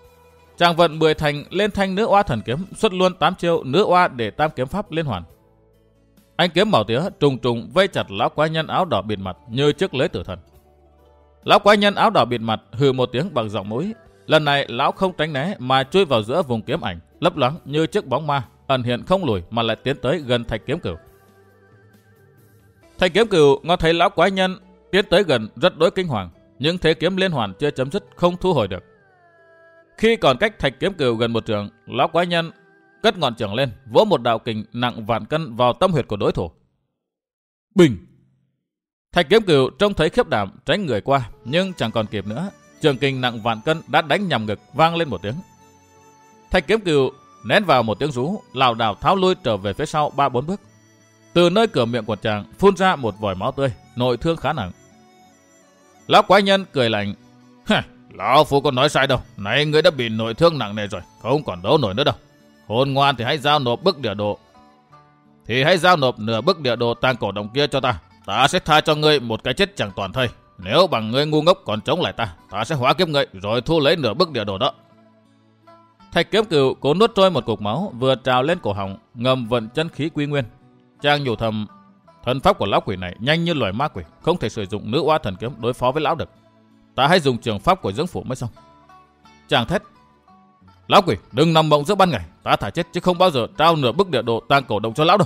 Chàng vận mười thành lên thanh nữ oa thần kiếm, xuất luôn tám chiêu nữ oa để tam kiếm pháp liên hoàn. Anh kiếm màu tía trùng trùng vây chặt lão quái nhân áo đỏ bịt mặt như trước lưới tử thần. Lão quái nhân áo đỏ bịt mặt hừ một tiếng bằng giọng mũi. Lần này lão không tránh né mà chui vào giữa vùng kiếm ảnh, lấp loáng như chiếc bóng ma, ẩn hiện không lùi mà lại tiến tới gần Thạch Kiếm Cửu. Thạch Kiếm Cửu ngó thấy lão quái nhân tiến tới gần rất đối kinh hoàng, nhưng thế kiếm liên hoàn chưa chấm dứt không thu hồi được. Khi còn cách Thạch Kiếm Cửu gần một trường, lão quái nhân cất ngọn trường lên, vỗ một đạo kình nặng vạn cân vào tâm huyệt của đối thủ. Bình! Thạch Kiếm Cửu trông thấy khiếp đảm tránh người qua, nhưng chẳng còn kịp nữa. Trường kình nặng vạn cân đã đánh nhằm ngực, vang lên một tiếng. Thạch Kiếm Cửu nén vào một tiếng rú, lảo đảo tháo lui trở về phía sau ba bốn bước. Từ nơi cửa miệng của chàng phun ra một vòi máu tươi, nội thương khá nặng. Lão quái nhân cười lạnh. Lão phu có nói sai đâu, này ngươi đã bị nội thương nặng nề rồi, không còn đấu nổi nữa đâu. Hồn ngoan thì hãy giao nộp bức địa đồ, thì hãy giao nộp nửa bức địa đồ tang cổ động kia cho ta. Ta sẽ tha cho ngươi một cái chết chẳng toàn thây. Nếu bằng ngươi ngu ngốc còn chống lại ta, ta sẽ hóa kiếp ngươi rồi thu lấy nửa bức địa đồ đó. Thạch Kiếm Cửu cố nuốt trôi một cục máu vừa trào lên cổ họng, ngầm vận chân khí quy nguyên. Chàng nhủ thầm, thân pháp của lão quỷ này nhanh như loài ma quỷ, không thể sử dụng nữ oa thần kiếm đối phó với lão được. Ta hãy dùng trường pháp của dưỡng phủ mới xong. Chàng thét, lão quỷ đừng nằm mộng giữa ban ngày, ta thả chết chứ không bao giờ trao nửa bức địa đồ tang cổ động cho lão đâu.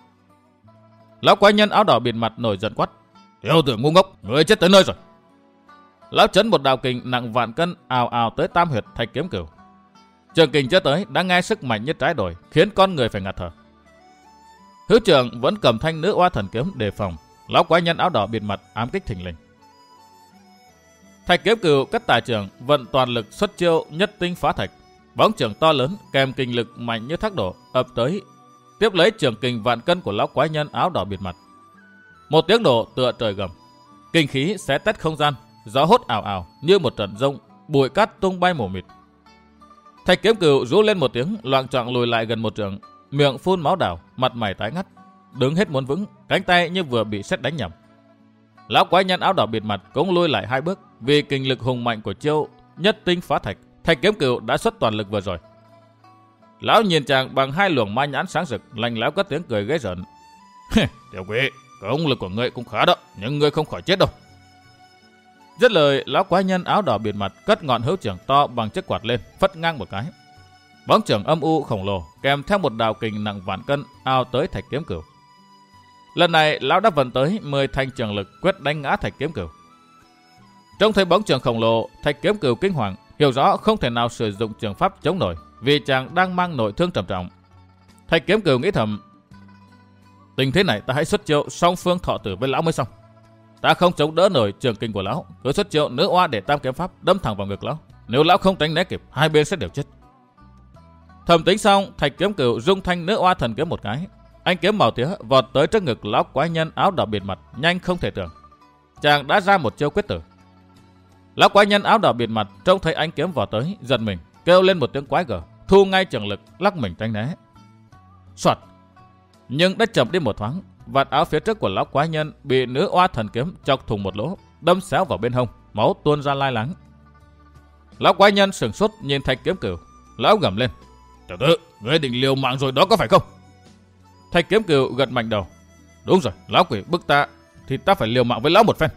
Lão quái nhân áo đỏ bịt mặt nổi giận quát, tiểu tử ngu ngốc, ngươi chết tới nơi rồi. Lão chấn một đạo kình nặng vạn cân ào ào tới tam huyệt Thạch Kiếm Cửu. Trường kình chưa tới đã nghe sức mạnh như trái đồi, khiến con người phải ngạt thở. Hữu trưởng vẫn cầm thanh nữ oa thần kiếm đề phòng. Lão quái nhân áo đỏ bịt mặt ám kích thình lình. Thạch Kiếm Cửu cất tài trường, vận toàn lực xuất chiêu nhất tinh phá thạch. Bóng trường to lớn kèm kình lực mạnh như thác đổ ập tới, tiếp lấy trường kình vạn cân của lão quái nhân áo đỏ bịt mặt. Một tiếng nổ tựa trời gầm, kinh khí xé tách không gian, gió hốt ảo ảo như một trận rông, bụi cát tung bay mù mịt. Thạch Kiếm Cửu rú lên một tiếng, loạng choạng lùi lại gần một trường, miệng phun máu đào, mặt mày tái ngắt, đứng hết muốn vững, cánh tay như vừa bị sét đánh nhầm. Lão quái nhân áo đỏ bịt mặt cũng lùi lại hai bước, vì kình lực hùng mạnh của chiêu nhất tinh phá thạch, Thạch Kiếm Cửu đã xuất toàn lực vừa rồi. Lão nhìn chàng bằng hai luồng ma nhãn sáng rực, lạnh lẽo cất tiếng cười ghê rợn. Tiểu quỷ, công lực của ngươi cũng khá đó, nhưng ngươi không khỏi chết đâu. Dứt lời, lão quái nhân áo đỏ bịt mặt cất ngọn hữu trưởng to bằng chiếc quạt lên, phất ngang một cái. Bóng trưởng âm u khổng lồ kèm theo một đạo kình nặng vạn cân ao tới Thạch Kiếm Cửu. Lần này lão đã vận tới mười thanh trường lực quyết đánh ngã Thạch Kiếm Cửu. Trông thấy bóng trưởng khổng lồ, Thạch Kiếm Cửu kinh hoàng, hiểu rõ không thể nào sử dụng trường pháp chống nổi, vì chàng đang mang nội thương trầm trọng. Thạch Kiếm Cửu nghĩ thầm, tình thế này ta hãy xuất chiêu song phương thọ tử với lão mới xong. Ta không chống đỡ nổi trường kình của lão, cứ xuất chiêu nữ oa để tam kiếm pháp đâm thẳng vào ngực lão. Nếu lão không tránh né kịp, hai bên sẽ đều chết. Thầm tính xong, Thạch Kiếm Cửu rung thanh nữ oa thần kiếm một cái. Anh kiếm màu tía vọt tới trước ngực lão quái nhân áo đỏ bịt mặt, nhanh không thể tưởng. Chàng đã ra một chiêu quyết tử. Lão quái nhân áo đỏ bịt mặt trông thấy anh kiếm vọt tới, giật mình, kêu lên một tiếng quái gở, thu ngay trường lực, lắc mình tránh né. Soạt! Nhưng đã chậm đi một thoáng, vạt áo phía trước của lão quái nhân bị nữ oa thần kiếm chọc thủng một lỗ, đâm xéo vào bên hông, máu tuôn ra lai láng. Lão quái nhân sửng sốt nhìn Thạch Kiếm Cửu, lão gầm lên, tiểu tử, ngươi định liều mạng rồi đó có phải không? Thạch Kiếm Cửu gật mạnh đầu, đúng rồi, lão quỷ bức ta thì ta phải liều mạng với lão một phen.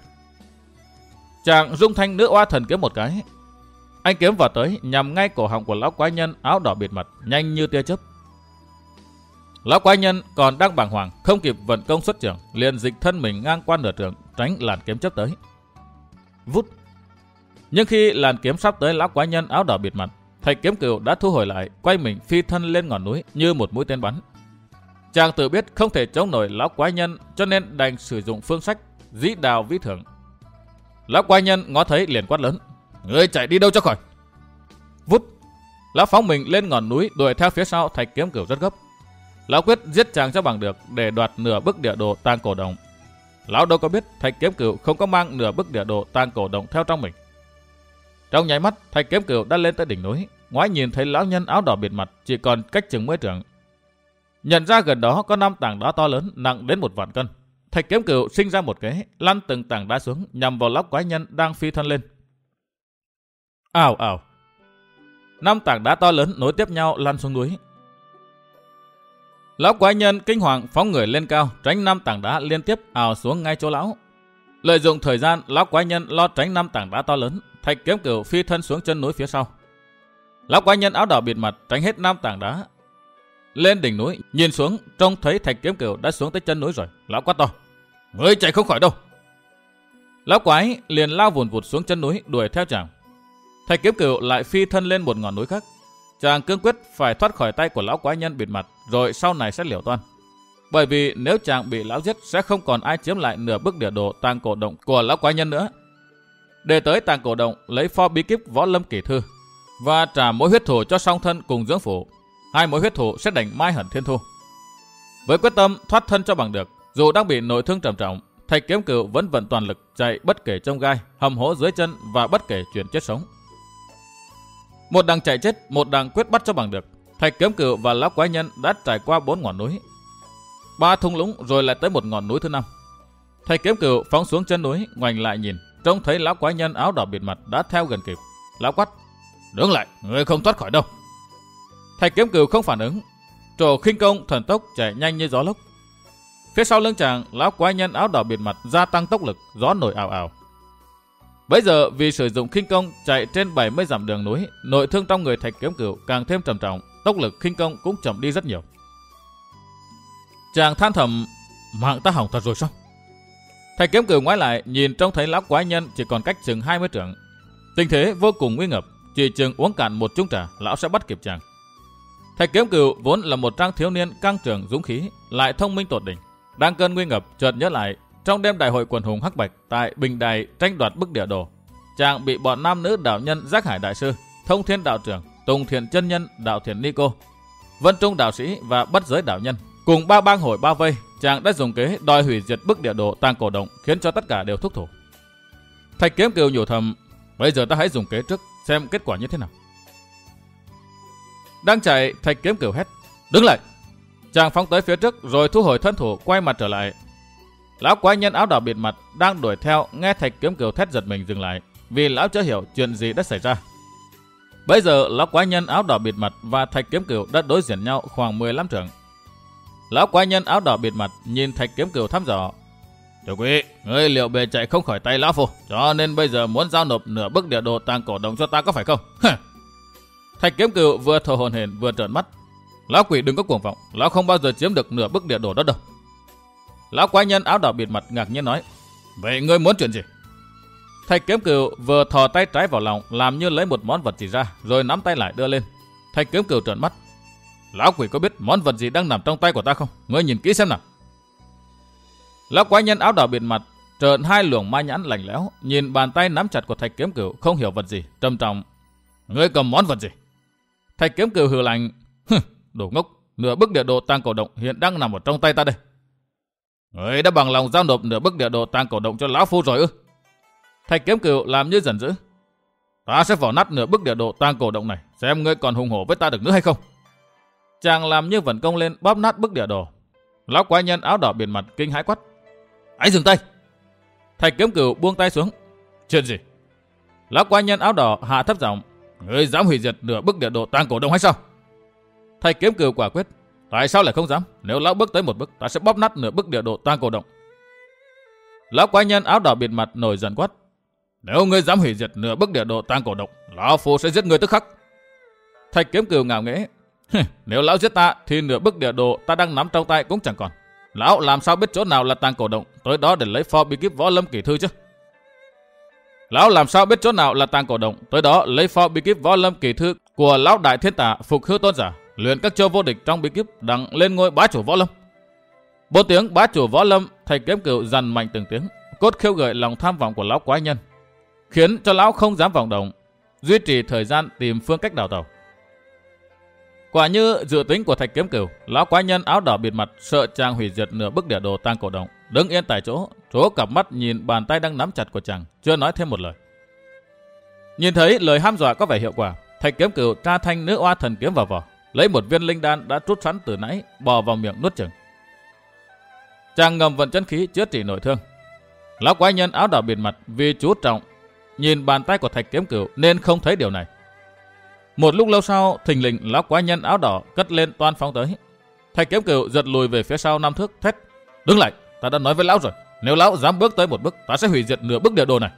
Chàng rung thanh nữ oa thần kiếm một cái, anh kiếm vào tới nhằm ngay cổ họng của lão quái nhân áo đỏ bịt mặt, nhanh như tia chớp. Lão quái nhân còn đang bàng hoàng, không kịp vận công xuất trường, liền dịch thân mình ngang qua nửa trường, tránh làn kiếm chớp tới. Vút! Nhưng khi làn kiếm sắp tới lão quái nhân áo đỏ bịt mặt, Thạch Kiếm Cửu đã thu hồi lại, quay mình phi thân lên ngọn núi như một mũi tên bắn. Chàng tự biết không thể chống nổi lão quái nhân, cho nên đành sử dụng phương sách dĩ đào vĩ thưởng. Lão quái nhân ngó thấy liền quát lớn, ngươi chạy đi đâu cho khỏi. Vút! Lão phóng mình lên ngọn núi đuổi theo phía sau Thạch Kiếm Cửu rất gấp. Lão quyết giết chàng cho bằng được để đoạt nửa bức địa đồ tang cổ động. Lão đâu có biết Thạch Kiếm Cửu không có mang nửa bức địa đồ tang cổ động theo trong mình. Trong nháy mắt, Thạch Kiếm Cửu đã lên tới đỉnh núi, ngoái nhìn thấy lão nhân áo đỏ bịt mặt chỉ còn cách chừng mấy trượng. Nhận ra gần đó có năm tảng đá to lớn nặng đến một vạn cân. Thạch Kiếm Cửu sinh ra một kế, lăn từng tảng đá xuống nhằm vào lão quái nhân đang phi thân lên. Ào ào! Năm tảng đá to lớn nối tiếp nhau lăn xuống núi. Lão quái nhân kinh hoàng phóng người lên cao, tránh năm tảng đá liên tiếp ào xuống ngay chỗ lão. Lợi dụng thời gian, lão quái nhân lo tránh năm tảng đá to lớn, Thạch Kiếm Cửu phi thân xuống chân núi phía sau. Lão quái nhân áo đỏ bịt mặt tránh hết năm tảng đá. Lên đỉnh núi, nhìn xuống, trông thấy Thạch Kiếm Cửu đã xuống tới chân núi rồi. Lão quát to: "Ngươi chạy không khỏi đâu!" Lão quái liền lao vùn vụt xuống chân núi đuổi theo chàng. Thạch Kiếm Cửu lại phi thân lên một ngọn núi khác. Chàng cương quyết phải thoát khỏi tay của lão quái nhân bịt mặt, rồi sau này sẽ liều toan. Bởi vì nếu chàng bị lão giết sẽ không còn ai chiếm lại nửa bức địa đồ tàng cổ động của lão quái nhân nữa. Để tới tàng cổ động lấy pho bí kíp Võ Lâm Kỳ Thư và trả mối huyết thù cho song thân cùng dưỡng phủ. Hai mối huyết thù sẽ đành mai hận thiên thu. Với quyết tâm thoát thân cho bằng được, dù đang bị nội thương trầm trọng, Thạch Kiếm Cửu vẫn vận toàn lực chạy bất kể chông gai, hầm hố dưới chân và bất kể chuyện chết sống. Một đằng chạy chết, một đằng quyết bắt cho bằng được. Thạch Kiếm Cửu và lão quái nhân đã trải qua bốn ngọn núi, ba thung lũng, rồi lại tới một ngọn núi thứ năm. Thạch Kiếm Cửu phóng xuống chân núi, ngoảnh lại nhìn, trông thấy lão quái nhân áo đỏ bịt mặt đã theo gần kịp. Lão quát: "Đứng lại, ngươi không thoát khỏi đâu." Thạch Kiếm Cửu không phản ứng, trổ khinh công thần tốc chạy nhanh như gió lốc. Phía sau lưng chàng, lão quái nhân áo đỏ bịt mặt gia tăng tốc lực, gió nổi ào ào. Bấy giờ vì sử dụng khinh công chạy trên bảy mươi dặm đường núi, nội thương trong người Thạch Kiếm Cửu càng thêm trầm trọng, tốc lực khinh công cũng chậm đi rất nhiều. Chàng than thầm: "Mạng ta hỏng thật rồi sao?" Thạch Kiếm Cửu ngoái lại nhìn, trông thấy lão quái nhân chỉ còn cách chừng hai mươi trượng. Tình thế vô cùng nguy ngập, chỉ chừng uống cạn một chung trà, lão sẽ bắt kịp chàng. Thạch Kiếm Cửu vốn là một trang thiếu niên căng trường dũng khí, lại thông minh tột đỉnh. Đang cơn nguy ngập, chợt nhớ lại trong đêm đại hội quần hùng Hắc Bạch tại Bình Đài tranh đoạt bức địa đồ, chàng bị bọn nam nữ đạo nhân Giác Hải đại sư, Thông Thiên đạo trưởng, Tùng Thiện chân nhân, Đạo Thiện ni cô, Vân Trung đạo sĩ và Bất Giới đạo nhân cùng ba bang hội bao vây. Chàng đã dùng kế đòi hủy diệt bức địa đồ tàng cổ động, khiến cho tất cả đều thúc thủ. Thạch Kiếm Cửu nhủ thầm: bây giờ ta hãy dùng kế trước, xem kết quả như thế nào. Đang chạy, Thạch Kiếm Cửu hét: "Đứng lại!" Chàng phóng tới phía trước rồi thu hồi thân thủ, quay mặt trở lại. Lão quái nhân áo đỏ bịt mặt đang đuổi theo, nghe Thạch Kiếm Cửu thét giật mình dừng lại, vì lão chưa hiểu chuyện gì đã xảy ra. Bây giờ lão quái nhân áo đỏ bịt mặt và Thạch Kiếm Cửu đã đối diện nhau khoảng mười lăm trượng. Lão quái nhân áo đỏ bịt mặt nhìn Thạch Kiếm Cửu thăm dò: "Tiểu quỷ, ngươi liệu bề chạy không khỏi tay lão phu, cho nên bây giờ muốn giao nộp nửa bức địa đồ tàng cổ động cho ta có phải không?" Thạch Kiếm Cửu vừa thở hổn hển vừa trợn mắt: "Lão quỷ đừng có cuồng vọng, lão không bao giờ chiếm được nửa bức địa đồ đó đâu." Lão quái nhân áo đỏ bịt mặt ngạc nhiên nói: "Vậy ngươi muốn chuyện gì?" Thạch Kiếm Cửu vừa thò tay trái vào lòng, làm như lấy một món vật gì ra, rồi nắm tay lại đưa lên. Thạch Kiếm Cửu trợn mắt: "Lão quỷ có biết món vật gì đang nằm trong tay của ta không? Ngươi nhìn kỹ xem nào." Lão quái nhân áo đỏ bịt mặt trợn hai luồng ma nhãn lạnh lẽo, nhìn bàn tay nắm chặt của Thạch Kiếm Cửu, không hiểu vật gì, trầm trọng: "Ngươi cầm món vật gì?" Thạch Kiếm Cửu hừ lạnh: "Hừ, đồ ngốc, nửa bức địa đồ tàng cổ động hiện đang nằm ở trong tay ta đây." "Ngươi đã bằng lòng giao nộp nửa bức địa đồ tàng cổ động cho lão phu rồi ư?" Thạch Kiếm Cửu làm như giận dữ: "Ta sẽ vỏ nát nửa bức địa đồ tàng cổ động này, xem ngươi còn hùng hổ với ta được nữa hay không." Chàng làm như vận công lên, bóp nát bức địa đồ. Lão quái nhân áo đỏ bịt mặt kinh hãi quát: "Hãy dừng tay!" Thạch Kiếm Cửu buông tay xuống: "Chuyện gì?" Lão quái nhân áo đỏ hạ thấp giọng: "Ngươi dám hủy diệt nửa bức địa đồ tàng cổ động hay sao?" Thạch Kiếm Cửu quả quyết: "Tại sao lại không dám? Nếu lão bước tới một bước, ta sẽ bóp nát nửa bức địa đồ tàng cổ động." Lão quái nhân áo đỏ bịt mặt nổi giận quát: "Nếu ngươi dám hủy diệt nửa bức địa đồ tàng cổ động, lão phu sẽ giết ngươi tức khắc." Thạch Kiếm Cửu ngạo nghễ: "Nếu lão giết ta thì nửa bức địa đồ ta đang nắm trong tay cũng chẳng còn. Lão làm sao biết chỗ nào là tàng cổ động, tới đó để lấy pho bí kíp Võ Lâm Kỳ Thư chứ?" "Lão làm sao biết chỗ nào là tàng cổ động, tới đó lấy pho bí kíp Võ Lâm Kỳ Thư của lão đại thiên tả Phục Hư tôn giả, luyện các chiêu vô địch trong bí kíp, đặng lên ngôi bá chủ Võ Lâm." Bốn tiếng bá chủ Võ Lâm, Thạch Kiếm Cửu dằn mạnh từng tiếng, cốt khiêu gợi lòng tham vọng của lão quái nhân, khiến cho lão không dám vọng động, duy trì thời gian tìm phương cách đào tẩu. Quả như dự tính của Thạch Kiếm Cửu, lão quái nhân áo đỏ bịt mặt sợ chàng hủy diệt nửa bức địa đồ tàng cổ động, đứng yên tại chỗ, trố cặp mắt nhìn bàn tay đang nắm chặt của chàng, chưa nói thêm một lời. Nhìn thấy lời hăm dọa có vẻ hiệu quả, Thạch Kiếm Cửu tra thanh nữ oa thần kiếm vào vỏ, lấy một viên linh đan đã trút sẵn từ nãy, bò vào miệng nuốt chừng. Chàng ngầm vận chân khí chữa trị nội thương. Lão quái nhân áo đỏ bịt mặt vì chú trọng nhìn bàn tay của Thạch Kiếm Cửu nên không thấy điều này. Một lúc lâu sau, thình lình lão quái nhân áo đỏ cất lên toan phóng tới. Thạch Kiếm Cửu giật lùi về phía sau năm thước, thét: "Đứng lại, ta đã nói với lão rồi, nếu lão dám bước tới một bước, ta sẽ hủy diệt nửa bức địa đồ này."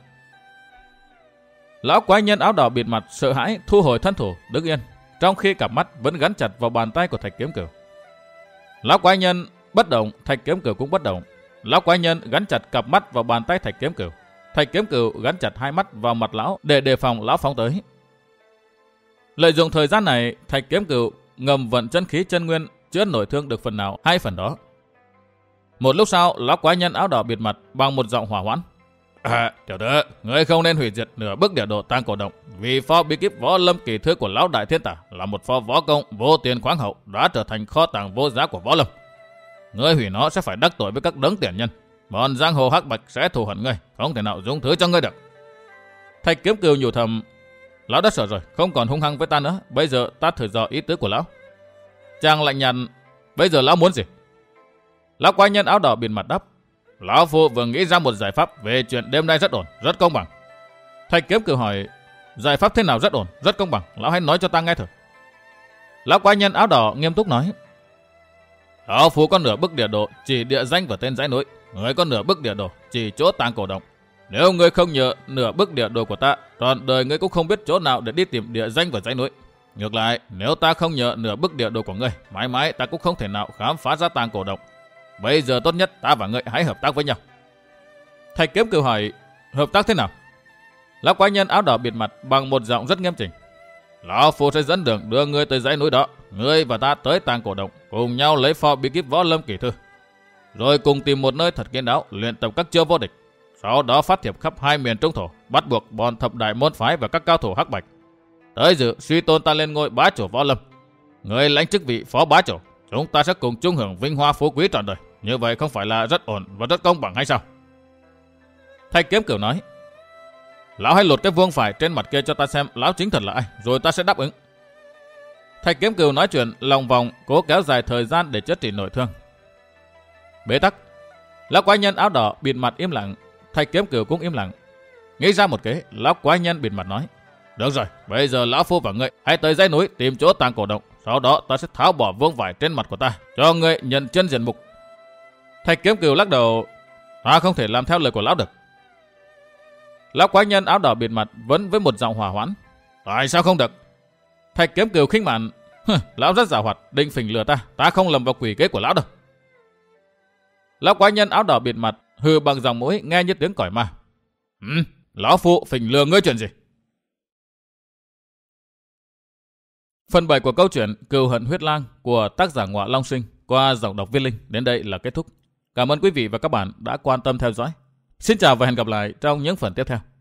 Lão quái nhân áo đỏ bịt mặt sợ hãi thu hồi thân thủ, đứng yên, trong khi cặp mắt vẫn gắn chặt vào bàn tay của Thạch Kiếm Cửu. Lão quái nhân bất động, Thạch Kiếm Cửu cũng bất động. Lão quái nhân gắn chặt cặp mắt vào bàn tay Thạch Kiếm Cửu. Thạch Kiếm Cửu gắn chặt hai mắt vào mặt lão để đề phòng lão phóng tới. Lợi dụng thời gian này, Thạch Kiếm Cửu ngầm vận chân khí chân nguyên chữa nổi thương được phần nào hay phần đó. Một lúc sau, lão quái nhân áo đỏ bịt mặt bằng một giọng hỏa hoãn: "À, tiểu tử, ngươi không nên hủy diệt nửa bức địa đồ Tang Cổ Động, vì pho bí kíp võ lâm kỳ thư của lão đại thiên tả là một pho võ công vô tiền khoáng hậu, đã trở thành kho tàng vô giá của võ lâm. Ngươi hủy nó sẽ phải đắc tội với các đấng tiền nhân, bọn giang hồ hắc bạch sẽ thù hận ngươi, không thể nào dung thứ cho ngươi được." Thạch Kiếm Cửu nhủ thầm: "Lão đã sợ rồi, không còn hung hăng với ta nữa, bây giờ ta thử dò ý tứ của lão." Chàng lạnh nhạt: "Bây giờ lão muốn gì?" Lão quái nhân áo đỏ bịt mặt đáp: "Lão phu vừa nghĩ ra một giải pháp về chuyện đêm nay rất ổn, rất công bằng." Thạch Kiếm Cửu hỏi: "Giải pháp thế nào rất ổn, rất công bằng? Lão hãy nói cho ta nghe thử." Lão quái nhân áo đỏ nghiêm túc nói: "Lão phu có nửa bức địa đồ chỉ địa danh và tên dãy núi, người có nửa bức địa đồ chỉ chỗ Tang Cổ Động. Nếu ngươi không nhớ nửa bức địa đồ của ta, trọn đời ngươi cũng không biết chỗ nào để đi tìm địa danh và dãy núi. Ngược lại, nếu ta không nhớ nửa bức địa đồ của ngươi, mãi mãi ta cũng không thể nào khám phá ra Tang Cổ Động. Bây giờ tốt nhất ta và ngươi hãy hợp tác với nhau." Thạch Kiếm Cửu hỏi: "Hợp tác thế nào?" Lão quái nhân áo đỏ bịt mặt bằng một giọng rất nghiêm chỉnh: "Lão phu sẽ dẫn đường đưa ngươi tới dãy núi đó, ngươi và ta tới Tang Cổ Động, cùng nhau lấy pho bí kíp võ lâm kỳ thư, rồi cùng tìm một nơi thật kiên đáo luyện tập các chiêu vô địch. Sau đó phát thiệp khắp hai miền trung thổ, bắt buộc bọn thập đại môn phái và các cao thủ hắc bạch tới dự suy tôn ta lên ngôi bá chủ võ lâm. Ngươi lãnh chức vị phó bá chủ, chúng ta sẽ cùng chung hưởng vinh hoa phú quý trọn đời. Như vậy không phải là rất ổn và rất công bằng hay sao?" Thạch Kiếm Cửu nói: "Lão hãy lột cái vuông phải trên mặt kia cho ta xem lão chính thật là ai, rồi ta sẽ đáp ứng." Thạch Kiếm Cửu nói chuyện lòng vòng, cố kéo dài thời gian để chữa trị nội thương. Bế tắc. Lão quái nhân áo đỏ bịt mặt im lặng, Thạch Kiếm Cửu cũng im lặng. Nghĩ ra một kế, lão quái nhân bịt mặt nói: "Được rồi, bây giờ lão phu và ngươi hãy tới dãy núi tìm chỗ Tang Cổ Động, sau đó ta sẽ tháo bỏ vuông vải trên mặt của ta, cho ngươi nhận chân diện mục." Thạch Kiếm Cửu lắc đầu: "Ta không thể làm theo lời của lão được." Lão quái nhân áo đỏ bịt mặt vẫn với một giọng hỏa hoãn: "Tại sao không được?" Thạch Kiếm Cửu khinh mạn: "Lão rất giàu hoạt, định phỉnh lừa ta, ta không lầm vào quỷ kế của lão đâu." Lão quái nhân áo đỏ bịt mặt hừ bằng giọng mũi nghe như tiếng còi ma: "Ừ, lão phụ phỉnh lừa ngươi chuyện gì?" Phần bảy của câu chuyện Cừu hận huyết lang của tác giả Ngọa Long Sinh qua giọng đọc Viết Linh đến đây là kết thúc. Cảm ơn quý vị và các bạn đã quan tâm theo dõi. Xin chào và hẹn gặp lại trong những phần tiếp theo.